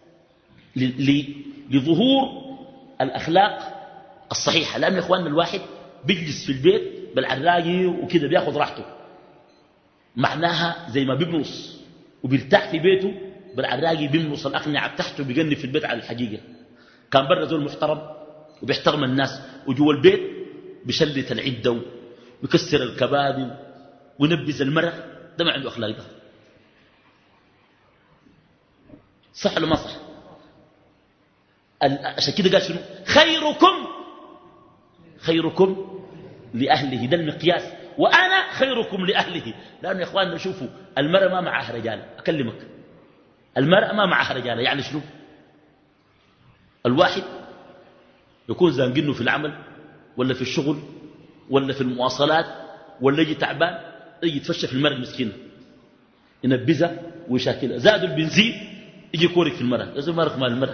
لظهور الأخلاق الصحيحة. لأن يا إخواننا الواحد بيجلس في البيت بالعراقي وكده بياخذ راحته، معناها زي ما بيبنص وبيرتاح في بيته بالعراقي بيبنص الأقنعة بتاعته بيقني في البيت على الحقيقة. كان برا زول محترم وبيحترم الناس وجوا البيت بيشلت العدة ويكسر الكباب وينبذ المرأة. ده ما عنده أخلاق ده. صح ولا ما صح؟ عشان كده قال شنو؟ خيركم خيركم لأهله. ده المقياس. وأنا خيركم لأهله. لأنه يا إخواننا شوفوا المرأة ما معها رجال. أكلمك المرأة ما معها رجال. يعني شنو؟ الواحد يكون زانقينه في العمل ولا في الشغل ولا في المواصلات ولا يجي تعبان يجي يتفشى في المرأة المسكينة ينبذها ويشاكلها. زادوا البنزين يجي يكورك في المرأة. لازم ما مال المرأة.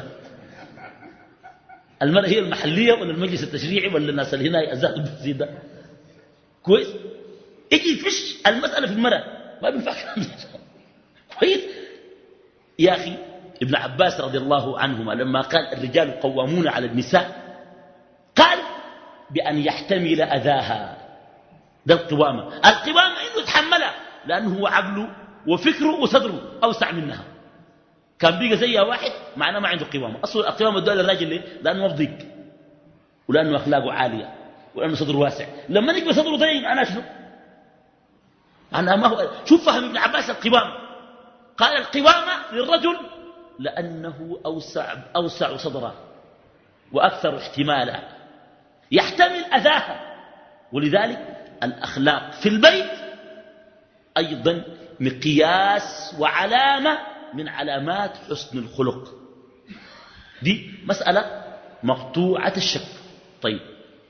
المرأة هي المحلية ولا المجلس التشريعي ولا الناس اللي هنا زادوا البنزين ده كويس. يجي يفش المسألة في المرأة ما بينفع كويس. يا أخي ابن عباس رضي الله عنهما لما قال الرجال قوامون على النساء قال بأن يحتمل أذاها. ده القوامة. القوامة إنه يتحملها لأنه هو عقله وفكره وصدره أوسع منها. كان بيجي زيها واحد معناه ما عنده قوامة. أصلا القوامة الدولة الراجل ليه؟ لأنه مضيق ولأنه أخلاقه عالية ولأنه صدره واسع. لما نجي صدره ضيق معناه شنو؟ معناه ما هو. شوف فهم ابن عباس القوامة. قال القوامة للرجل لأنه أوسع, أوسع صدرا وأكثر احتمالا يحتمل أذاها. ولذلك الأخلاق في البيت أيضا مقياس وعلامة من علامات حسن الخلق. دي مسألة مقطوعة الشك. طيب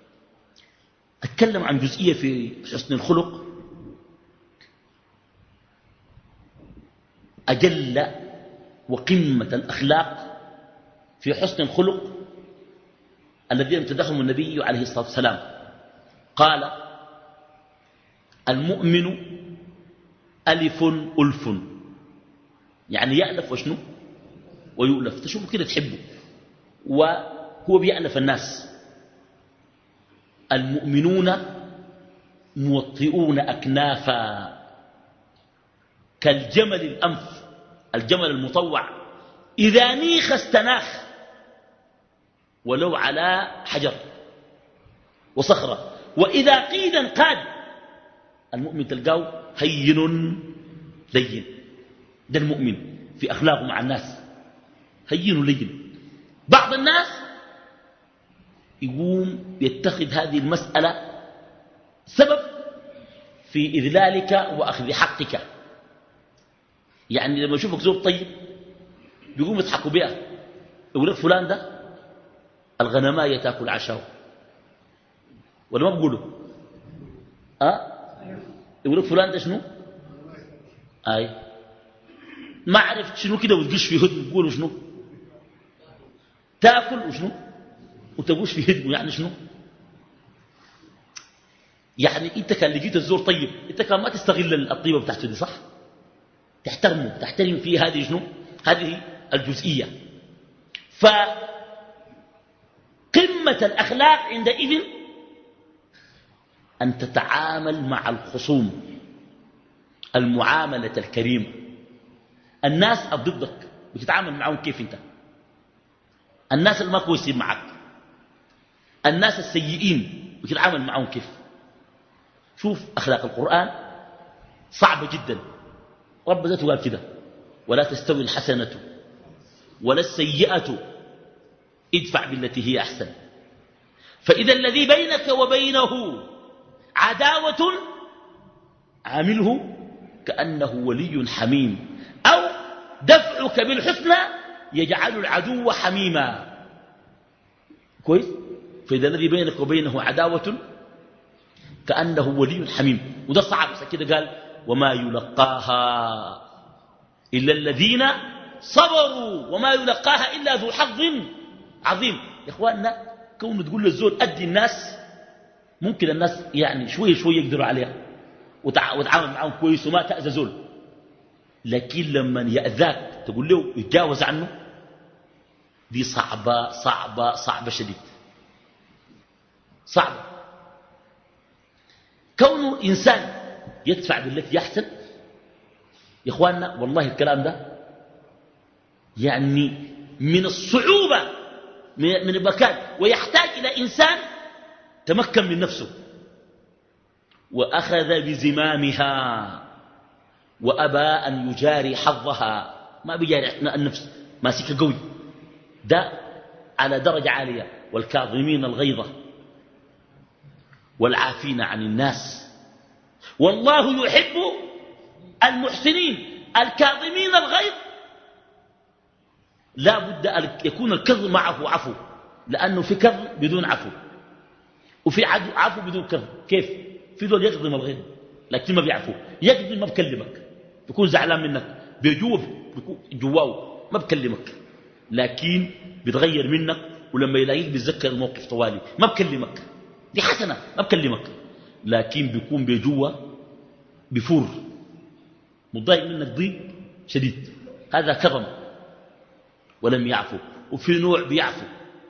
أتكلم عن جزئية في حسن الخلق أجل وقمة الأخلاق في حسن الخلق الذي امتدحهم النبي عليه الصلاة والسلام. قال المؤمن ألف ألف، يعني يألف وشنو ويؤلف. تشوفوا كده تحبه وهو بيألف الناس. المؤمنون موطئون أكنافا كالجمل الأنف. الجمل المطوع إذا نيخ استناخ ولو على حجر وصخرة، وإذا قيدا قاد. المؤمن تلقاه هين لين. ده المؤمن في أخلاقه مع الناس هين لين. بعض الناس يقوم يتخذ هذه المسألة سبب في إذلالك وأخذ حقك. يعني لما يشوفك زوج طيب بيقوم يضحكوا بها، يقول لك فلان ده الغنماية تاكل عشاو. ولا ما بقولوا؟ أه؟ يقول لك فلان ده شنو؟ أي ما عرفت شنو كده وتقش في هدم تقولوا شنو؟ تاكل وشنو؟ وتقوش في هدم يعني شنو؟ يعني انت كان لقيت الزور طيب، انت كان ما تستغل الطيبه بتاعته دي، صح؟ تحترمه، تحترم فيه هذه شنو؟ هذه الجزئيه. فقمه الاخلاق عندئذ ان تتعامل مع الخصوم المعامله الكريمه. الناس ضدك بتتعامل معهم كيف انت؟ الناس اللي ما كويسين معك، الناس السيئين بتتعامل معهم كيف؟ شوف أخلاق القرآن صعبة جدا. رب ذاته قال كده: ولا تستوي الحسنة ولا السيئة ادفع بالتي هي أحسن، فإذا الذي بينك وبينه عداوة عامله كأنه ولي حميم، أو دفعك بالحسنى يجعل العدو حميما. كويس؟ فإذا الذي بينك وبينه عداوة كأنه ولي حميم. وده صعب. كده قال: وما يلقاها إلا الذين صبروا وما يلقاها إلا ذو حظ عظيم. يا إخواننا، كون تقول للزول أدي الناس، ممكن الناس يعني شوية شوية يقدروا عليها وتعامل معهم كويس وما تأذى زول، لكن لما يأذاك تقول له يتجاوز عنه، دي صعبة صعبة صعبة شديد، صعبة. كونه إنسان يدفع بالتي يحسن، يا إخواننا والله الكلام ده يعني من الصعوبة من المكان، ويحتاج إلى إنسان تمكن من نفسه وأخذ بزمامها وأبى أن يجاري حظها. ما بيجاري النفس، ماسكة قوي، ده على درجة عالية. والكاظمين الغيظ والعافين عن الناس والله يحب المحسنين. الكاظمين الغيظ لا بد أن يكون الكظم معه عفو، لأنه في كظم بدون عفو، وفي عفو بدون كظم. كيف؟ في دول يكظم الغيظ لكن ما بيعفو، يكظم ما بكلمك، بيكون زعلان منك، بيجوب بيكون جواه ما بكلمك، لكن بيتغير منك، ولما يلاقيك بيتذكر الموقف طوالي ما بكلمك، دي حسنة ما بكلمك، لكن بيكون بيجوا بفور مضايق منك ضيق شديد، هذا كظم ولم يعفو. وفي نوع بيعفو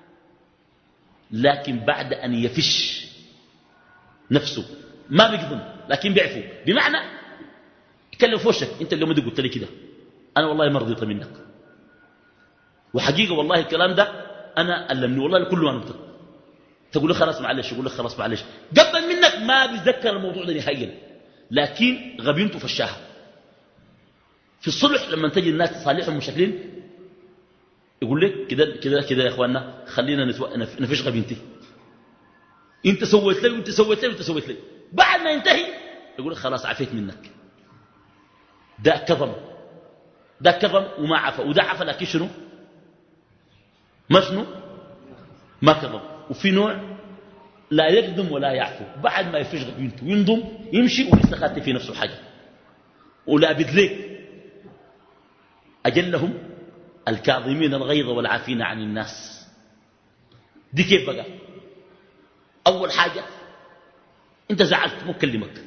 لكن بعد أن يفش نفسه ما بيقضم لكن بيعفو، بمعنى يكلم في وشك: انت اليوم دي قلت لي كده، انا والله ما رضيت منك، وحقيقه والله الكلام ده انا ألمني والله كله انا بتك. تقول له خلاص معلش، يقول لك خلاص معلش، قبل منك ما بيتذكر الموضوع ده نهائيا، لكن غبينته فشاها. في الصلح لما تجي الناس تصالحهم مشاكلين يقول لك كده كده كده يا اخواننا خلينا نفش غبينتي، انت سويت لي وانت سويت لي وانت سويت لي، بعد ما ينتهي يقول لك خلاص عفيت منك. ده كظم، ده كظم وما عفى، وده عفى لكن شنو؟ ما شنو؟ ما كظم. وفي نوع لا يقدم ولا يعفو، بعد ما يفش غبينته وينضم يمشي ولسه خاتم في نفسه حاجه ولا بدليك. اجلهم الكاظمين الغيظ والعافين عن الناس. دي كيف بقى؟ اول حاجه انت زعلت مو بكلمك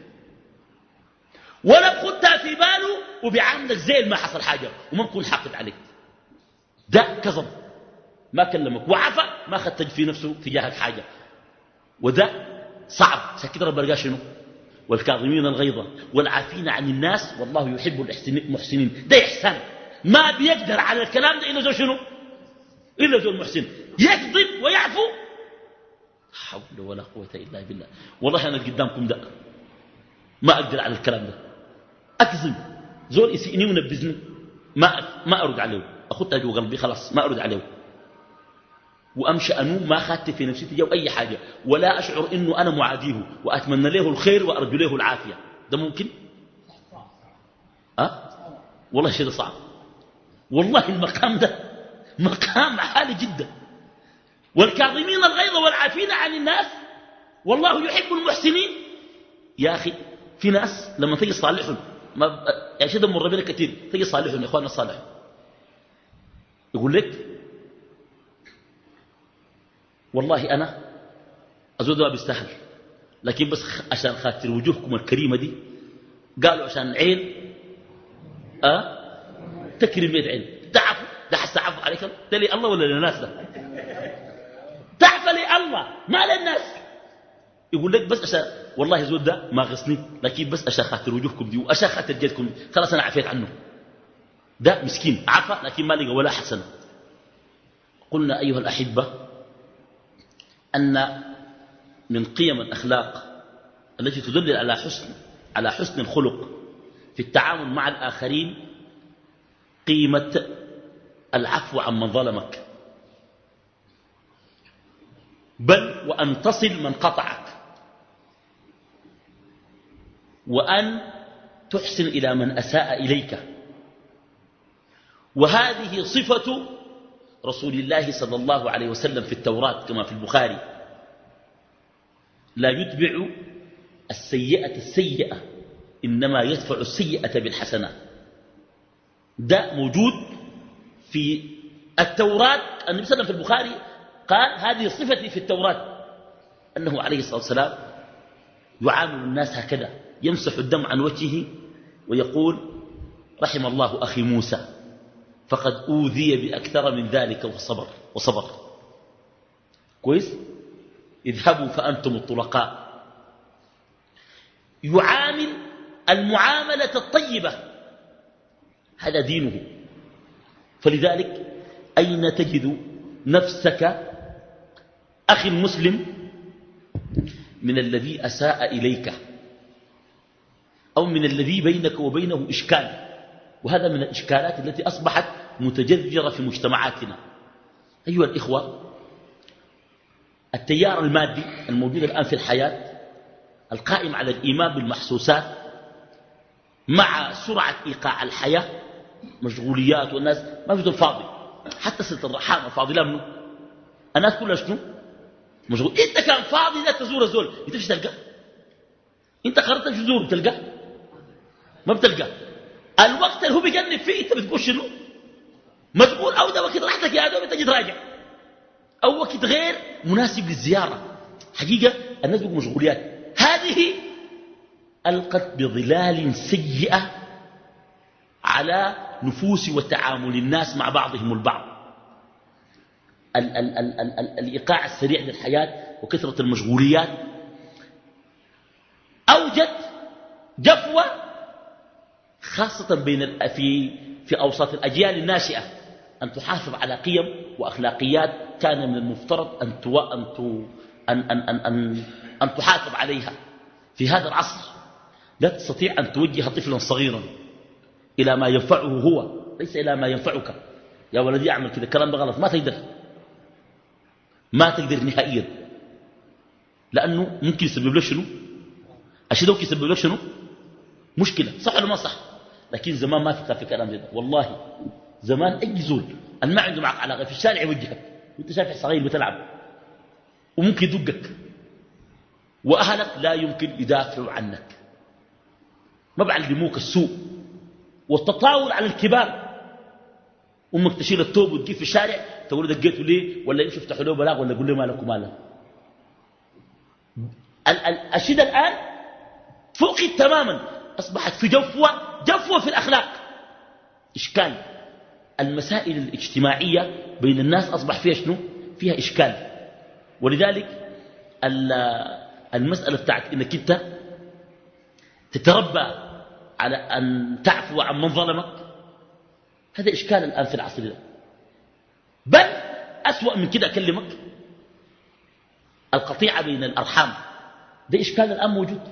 ولا بخدها في باله وبيعاملك زي ما حصل حاجه وما بكون حاقد عليك، ده كظم، ما كلمك وعفى ما خدت في نفسه تجاهك حاجه، وده صعب. سكت ربنا قال شنو؟ والكاظمين الغيظ والعافين عن الناس والله يحب المحسنين. ده احسان، ما بيقدر على الكلام ده الا زول شنو؟ الا زول محسن، يكذب ويعفو. حول ولا قوه الا بالله. والله انا قدامكم ده ما اقدر على الكلام ده، اكذب زول يسئني ونبذني ما ما ارد عليه، اخذها جوا قلبي خلاص ما ارد عليه، وامشي انوم ما خدت في نفسي تجاه اي حاجه، ولا اشعر انه انا معاديه واتمنى له الخير وارجو له العافيه. ده ممكن؟ أه؟ والله شيء صعب، والله المقام ده مقام عالي جدا. والكاظمين الغيظ والعافين عن الناس والله يحب المحسنين. يا أخي في ناس لما تجي صالحهم ما يا شيء مر بنا كثير، تجي صالحهم يا إخواننا الصالحون يقول لك والله أنا أزود ما بيستاهل، لكن بس عشان خاطر وجوهكم الكريمة دي قالوا عشان عين أه تكرم يد عين. تعفوا ده حتى عفوا عليكم، ده لي الله ولا للناس؟ ده تعفى لي الله ما للناس. يقول لك بس عشان والله زود ده ما غصني، لكن بس عشان خاطر وجوهكم دي وعشان خاطر جلدكم دي خلاص أنا عفيت عنه. ده مسكين عفى لكن ما لقى ولا حسن. قلنا أيها الأحبة أن من قيم الأخلاق التي تدل على حسن على حسن الخلق في التعامل مع الآخرين قيمة العفو عمن ظلمك، بل وأن تصل من قطعك، وأن تحسن إلى من أساء إليك. وهذه صفة رسول الله صلى الله عليه وسلم في التوراة كما في البخاري: لا يتبع السيئة السيئة إنما يدفع السيئة بالحسنات. ده موجود في التوراة. النبي صلى الله عليه وسلم في البخاري قال هذه صفتي في التوراة، أنه عليه الصلاة والسلام يعامل الناس هكذا، يمسح الدم عن وجهه ويقول رحم الله أخي موسى فقد أوذي بأكثر من ذلك وصبر وصبر. كويس؟ اذهبوا فأنتم الطلقاء. يعامل المعاملة الطيبة، هذا دينه. فلذلك أين تجد نفسك أخي المسلم من الذي أساء إليك أو من الذي بينك وبينه إشكال؟ وهذا من الإشكالات التي أصبحت متجذرة في مجتمعاتنا. أيها الإخوة، التيار المادي الموجود الآن في الحياة القائم على الإيمان بالمحسوسات مع سرعة إيقاع الحياة، مشغوليات، والناس ما في فاضي. حتى سلطة الرحام الفاضلة منه الناس كلها شنو مشغول. انت كان فاضي لا تزور الزول انت ايش تلقى؟ انت قررت تزور بتلقى؟ ما بتلقى. الوقت اللي هو بيجنب فيه انت بتقول شنو؟ ما تقول او ده وقت راحتك يا دوب انت جيت راجع، او وقت غير مناسب للزيارة. حقيقة الناس بيقوا مشغوليات. هذه ألقت بظلال سيئة على نفوس وتعامل الناس مع بعضهم البعض. ال ال ال ال ال الإيقاع السريع للحياة وكثرة المشغوليات أوجد جفوة خاصة بين في في أوساط الأجيال الناشئة أن تحافظ على قيم وأخلاقيات كان من المفترض أن تو أن تو أن أن أن أن, أن تحافظ عليها. في هذا العصر لا تستطيع أن توجه طفلا صغيرا إلى ما ينفعه هو، ليس إلى ما ينفعك. يا ولدي أعمل كذا، الكلام ده غلط، ما تقدر ما تقدر نهائيا، لأنه ممكن يسبب له شنو؟ الشيء ده ممكن يسبب له شنو؟ مشكلة. صح ولا ما صح؟ لكن زمان ما فكر في كلام ده. والله زمان أي زول اللي ما عنده معك علاقة في الشارع يوجهك وانت شايف صغير بتلعب وممكن يدقك، وأهلك لا يمكن يدافعوا عنك، ما بعلموك السوء والتطاول على الكبار. أمك تشيل التوب وتجيب في الشارع تقول دقيته ليه، ولا يمشي يفتحوا له بلاغ، ولا يقول له مالك ومالك. الشيء الآن فوقي تماما، أصبحت في جفوة جفوة في الأخلاق، إشكال. المسائل الاجتماعية بين الناس أصبح فيها شنو؟ فيها إشكال. ولذلك المسألة بتاعت إنك أنت تتربى على أن تعفو عن من ظلمك، هذا إشكال الآن في العصر ده. بل أسوأ من كده أكلمك، القطيعة بين الأرحام ده إشكال الآن موجود.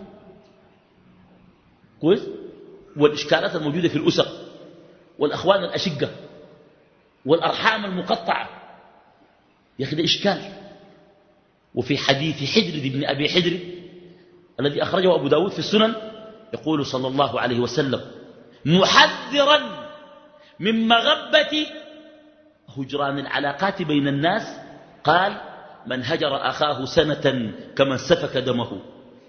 كويس؟ والإشكالات الموجودة في الأسر والأخوان الأشقة والأرحام المقطعة، يا أخي ده إشكال. وفي حديث حجر بن أبي حجر الذي أخرجه أبو داود في السنن يقول صلى الله عليه وسلم محذرا من مغبة هجران العلاقات بين الناس، قال من هجر أخاه سنة كمن سفك دمه.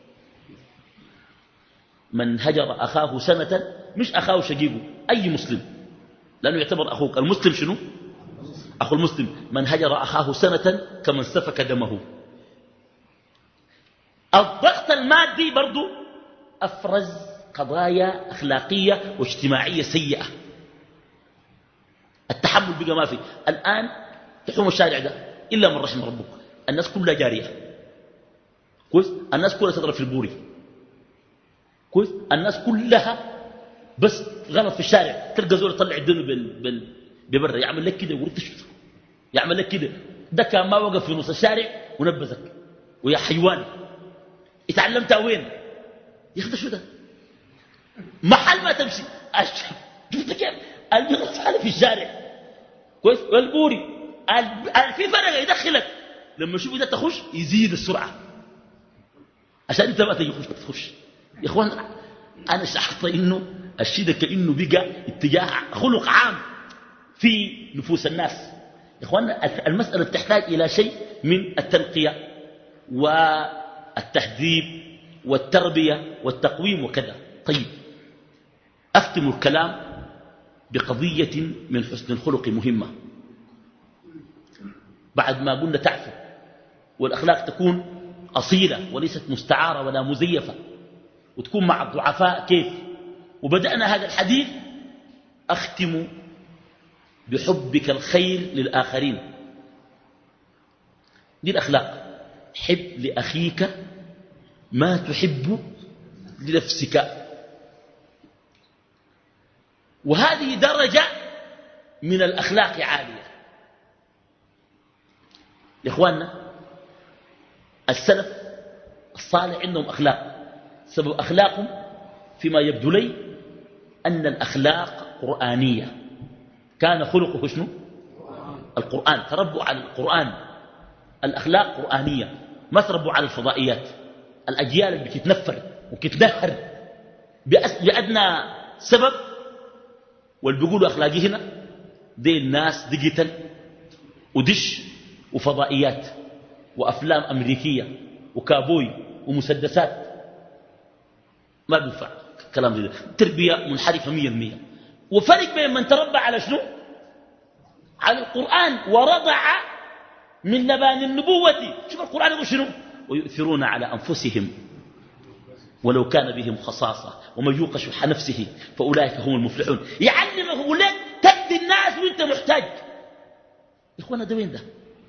من هجر أخاه سنة، مش أخاه شقيقه، أي مسلم، لأنه يعتبر أخوك. المسلم شنو؟ أخو المسلم. من هجر أخاه سنة كمن سفك دمه. الضغط المادي برضو أفرز قضايا أخلاقية واجتماعية سيئة. التحمل بقى ما في. الآن تحوم الشارع ده إلا من رحم ربك، الناس كلها جارية كويس، الناس كلها تضرب في البوري كويس، الناس كلها بس غلط في الشارع. تلقى زول يطلع الدنيا بال... بال... ببره، يعمل لك كده وانت شفت، يعمل لك كده. ده كان ما وقف في نص الشارع ونبذك ويا حيوان. اتعلمتها وين؟ ياخذ شو ده؟ محل ما تمشي شفت كيف البغص في الشارع كويس، والبوري في فرق يدخلك لما يشوف ده تخش يزيد السرعه عشان انت ما تجي تخش. يا اخوان انا شعرت انه الشيء ده كانه بقى اتجاه خلق عام في نفوس الناس. يا اخوان المساله تحتاج الى شيء من التنقيه والتهذيب والتربيه والتقويم وكذا. طيب اختم الكلام بقضيه من حسن الخلق مهمه. بعد ما قلنا تعفو والاخلاق تكون اصيله وليست مستعاره ولا مزيفه، وتكون مع الضعفاء كيف، وبدأنا هذا الحديث، أختم بحبك الخير للآخرين. دي الأخلاق. حب لأخيك ما تحب لنفسك. وهذه درجة من الأخلاق عالية. يا إخواننا السلف الصالح عندهم أخلاق. سبب أخلاقهم فيما يبدو لي أن الأخلاق قرآنية. كان خلقه شنو؟ القرآن. تربوا على القرآن. الأخلاق قرآنية، ما تربوا على الفضائيات. الأجيال اللي بتتنفر وبتتدهر بأدنى سبب واللي بيقولوا أخلاقي هنا دي الناس ديجيتال ودش وفضائيات وأفلام أمريكية وكابوي ومسدسات. ما بينفع كلام زي ده. تربية منحرفة مية المية. وفرق بين من تربى على شنو؟ على القرآن ورضع من لبان النبوة. شوف القرآن يقول شنو؟ ويؤثرون على أنفسهم ولو كان بهم خصاصة ومن يوق شح نفسه فأولئك هم المفلحون. يعلمه ولك تدي الناس وانت محتاج. يا إخوانا ده وين ده؟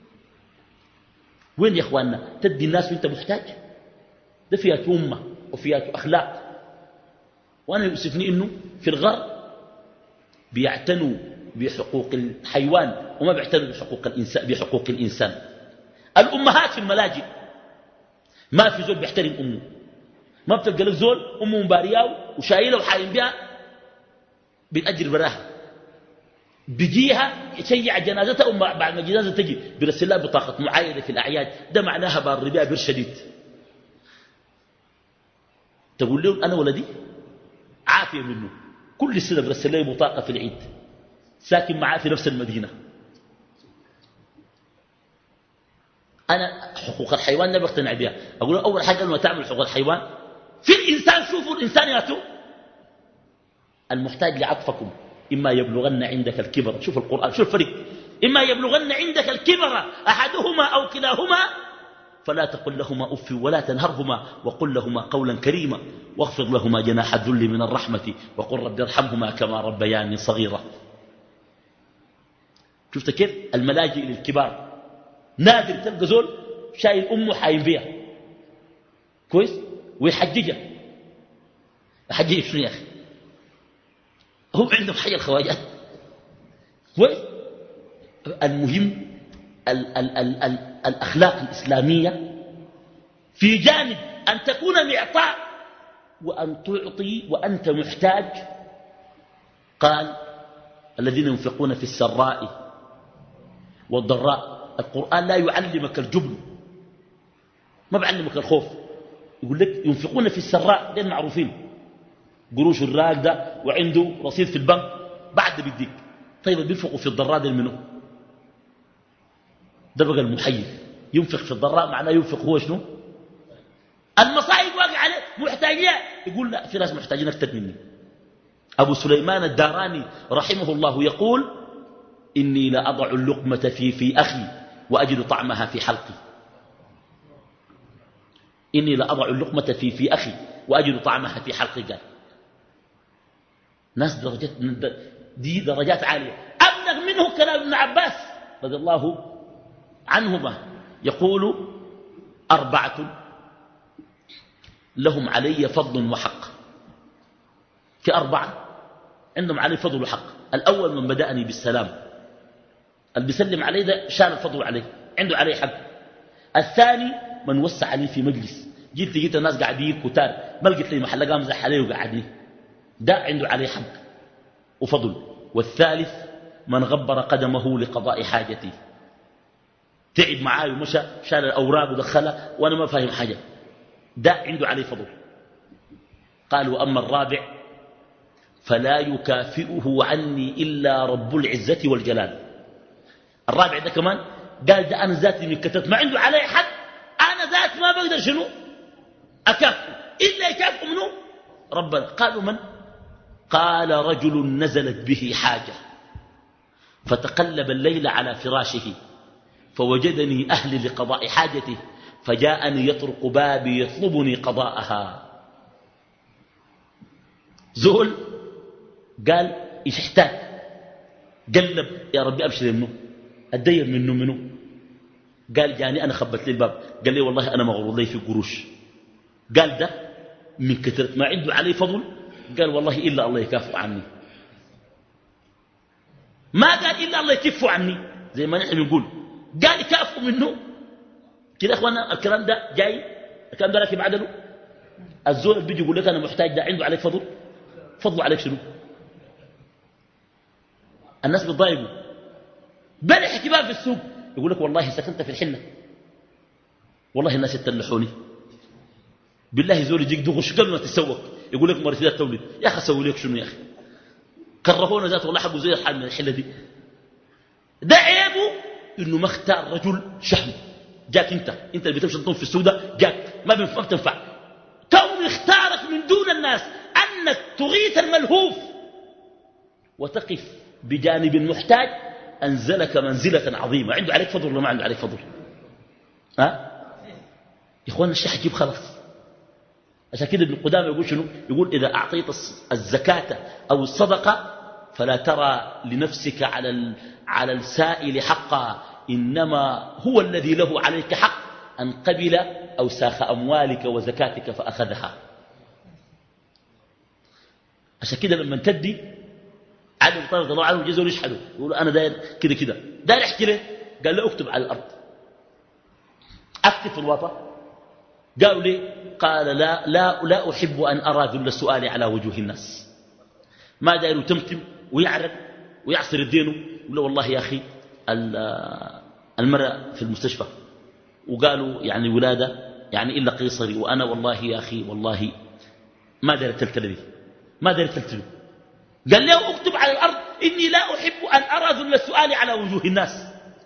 وين يا إخوانا تدي الناس وانت محتاج؟ ده فيها أمة وفيها أخلاق. وأنا يؤسفني إنه في الغرب بيعتنوا بحقوق الحيوان وما بيعتنوا بحقوق الإنسان, بحقوق الإنسان. الأمهات في الملاجئ ما في زول بيحترم أمه. ما بتلقى لك زول أمه مبارياه وشايله وحايم بها بيتأجر براها، بيجيها يشيع جنازتها بعد ما الجنازة تجي بيرسل لها بطاقة معايدة في الأعياد. ده معناها بار بها بير شديد. تقول لهم أنا ولدي عافية منه، كل سنة برسل لي بطاقة في العيد، ساكن معاه في نفس المدينة. أنا حقوق الحيوان لا بقتنع بها. أقول أول حاجة لما تعمل حقوق الحيوان في الإنسان، شوفوا الإنسان ياتوا المحتاج لعطفكم إما يبلغن عندك الكبر. شوف القرآن، شوف الفرق. إما يبلغن عندك الكبر أحدهما أو كلاهما فلا تقل لهما أف ولا تنهرهما وقل لهما قولا كريما واخفض لهما جناح الذل من الرحمة وقل رب ارحمهما كما ربياني صغيرا. شفت كيف الملاجئ للكبار نادر تلقى زول شايل أمه حايم بيها كويس ويحججها. يحججها شنو يا أخي؟ هم عندهم حي الخواجات كويس. المهم ال ال ال ال الأخلاق الإسلامية في جانب أن تكون معطاء وأن تعطي وأنت محتاج. قال الذين ينفقون في السراء والضراء. القرآن لا يعلمك الجبن، ما بعلمك الخوف. يقول لك ينفقون في السراء، دين معروفين، قروش الراق ده وعنده رصيد في البنك بعد بيديك. طيب بينفقوا في الضراء دين منه؟ ده بقى المحير. ينفق في الضراء معناه ينفق هو شنو؟ المصائب واقع عليه محتاجين، يقول لا في ناس محتاجين أكثر مني. أبو سليمان الداراني رحمه الله يقول إني لأضع اللقمة في في أخي وأجد طعمها في حلقي. إني لأضع اللقمة في في أخي وأجد طعمها في حلقي. قال ناس درجات دي درجات عالية. أبلغ منه كلام ابن عباس رضي الله عنهما يقول أربعة لهم علي فضل وحق. في أربعة عندهم علي فضل وحق. الأول من بدأني بالسلام، اللي بيسلم عليه ده شان الفضل عليه، عنده عليه حق. الثاني من وسع عليه في مجلس، جيت لقيت الناس قاعدين كتار ما لقيت لي محل قام زح عليه وقعدني، ده عنده عليه حق وفضل. والثالث من غبر قدمه لقضاء حاجتي، تعب معاي ومشى شال الأوراق ودخلها وأنا ما فاهم حاجة، ده عنده عليه فضل. قالوا أما الرابع فلا يكافئه عني إلا رب العزة والجلال. الرابع ده كمان قال ده أنا ذاتي من كتبت ما عنده عليه حق، أنا ذاتي ما بقدر شنو أكافئه إلا يكافئ منه ربنا. قالوا من؟ قال رجل نزلت به حاجة فتقلب الليل على فراشه فوجدني أهلي لقضاء حاجته فجاءني يطرق بابي يطلبني قضاءها. زول قال إيش احتاج؟ قلب يا ربي أبشر منه أتدير منه منه. قال جاني أنا خبت لي الباب، قال لي والله أنا مغرور لي في قروش. قال ده من كثرة ما عنده عليه فضل، قال والله إلا الله يكافئ عني. ما قال إلا الله يكفوا عني زي ما نحن بنقول، قال يكافئوا منه كده. أخوانا الكلام ده جاي، الكلام ده راكب عدله. الزول اللي بيجي يقول لك أنا محتاج ده عنده عليك فضل، فضله عليك شنو؟ الناس بتضايقوا بل احتباب في السوق، يقول لك والله سكنت في الحلة والله الناس يتلحوني. بالله زول يجيك دغش قبل ما تتسوق يقول لك مرتي ذات تولد، يا أخي سوي لك شنو يا أخي؟ كرهونا ذات والله حقه زي الحال من الحلة دي. ده عيبه إنه ما اختار رجل شهم. جاك انت انت اللي بتمشي تنطون في السوق ده، جاك ما بينفع تنفع. كون اختارك من دون الناس أنك تغيث الملهوف وتقف بجانب المحتاج أنزلك منزلة عظيمة. عنده عليك فضل ولا ما عنده عليك فضل؟ ها يا إخواننا الشيء حجيب خلاص. عشان كده ابن قدامة يقول شنو؟ يقول إذا أعطيت الزكاة أو الصدقة فلا ترى لنفسك على على السائل حقا، إنما هو الذي له عليك حق أن قبل أوساخ أموالك وزكاتك فأخذها. عشان كده لما تدي علي طرد الله عنه جزء يشحده يقول أنا داير كده كده داير احكي له. قال له اكتب على الأرض، اكتب في الوطن. قالوا لي قال لا لا لا أحب أن أرى ذل السؤال على وجوه الناس. ما داير تمتم ويعرق ويعصر الدينه يقول له والله يا أخي المرأة في المستشفى وقالوا يعني ولادة يعني إلا قيصري وأنا والله يا أخي والله ما داير تلتلي ما داير تلتلي. قال له اكتب على الأرض إني لا أحب أن أرى ذل السؤال على وجوه الناس.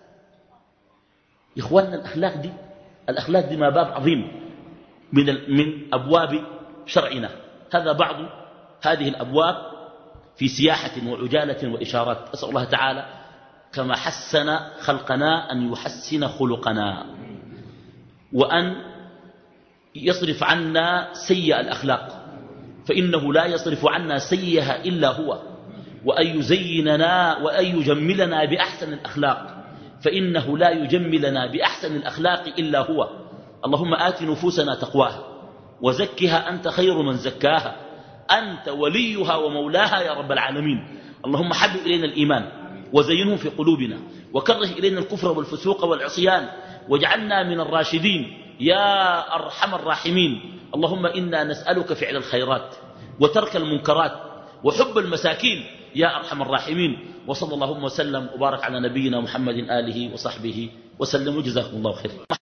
يا إخواننا الأخلاق دي الأخلاق دي ما باب عظيم من من أبواب شرعنا. هذا بعض هذه الأبواب في سياحة وعجالة وإشارات. أسأل الله تعالى كما حسن خلقنا أن يحسن خلقنا وأن يصرف عنا سيء الأخلاق، فإنه لا يصرف عنا سيئها إلا هو، وأن يزيننا وأن يجملنا بأحسن الأخلاق، فإنه لا يجملنا بأحسن الأخلاق إلا هو. اللهم آت نفوسنا تقواها وزكها أنت خير من زكاها، أنت وليها ومولاها يا رب العالمين. اللهم حبب إلينا الإيمان وزينه في قلوبنا وكره إلينا الكفر والفسوق والعصيان واجعلنا من الراشدين يا أرحم الراحمين. اللهم إنا نسألك فعل الخيرات وترك المنكرات وحب المساكين يا أرحم الراحمين. وصلى اللهم وسلم وبارك على نبينا محمد آله وصحبه وسلم وجزاكم الله خير.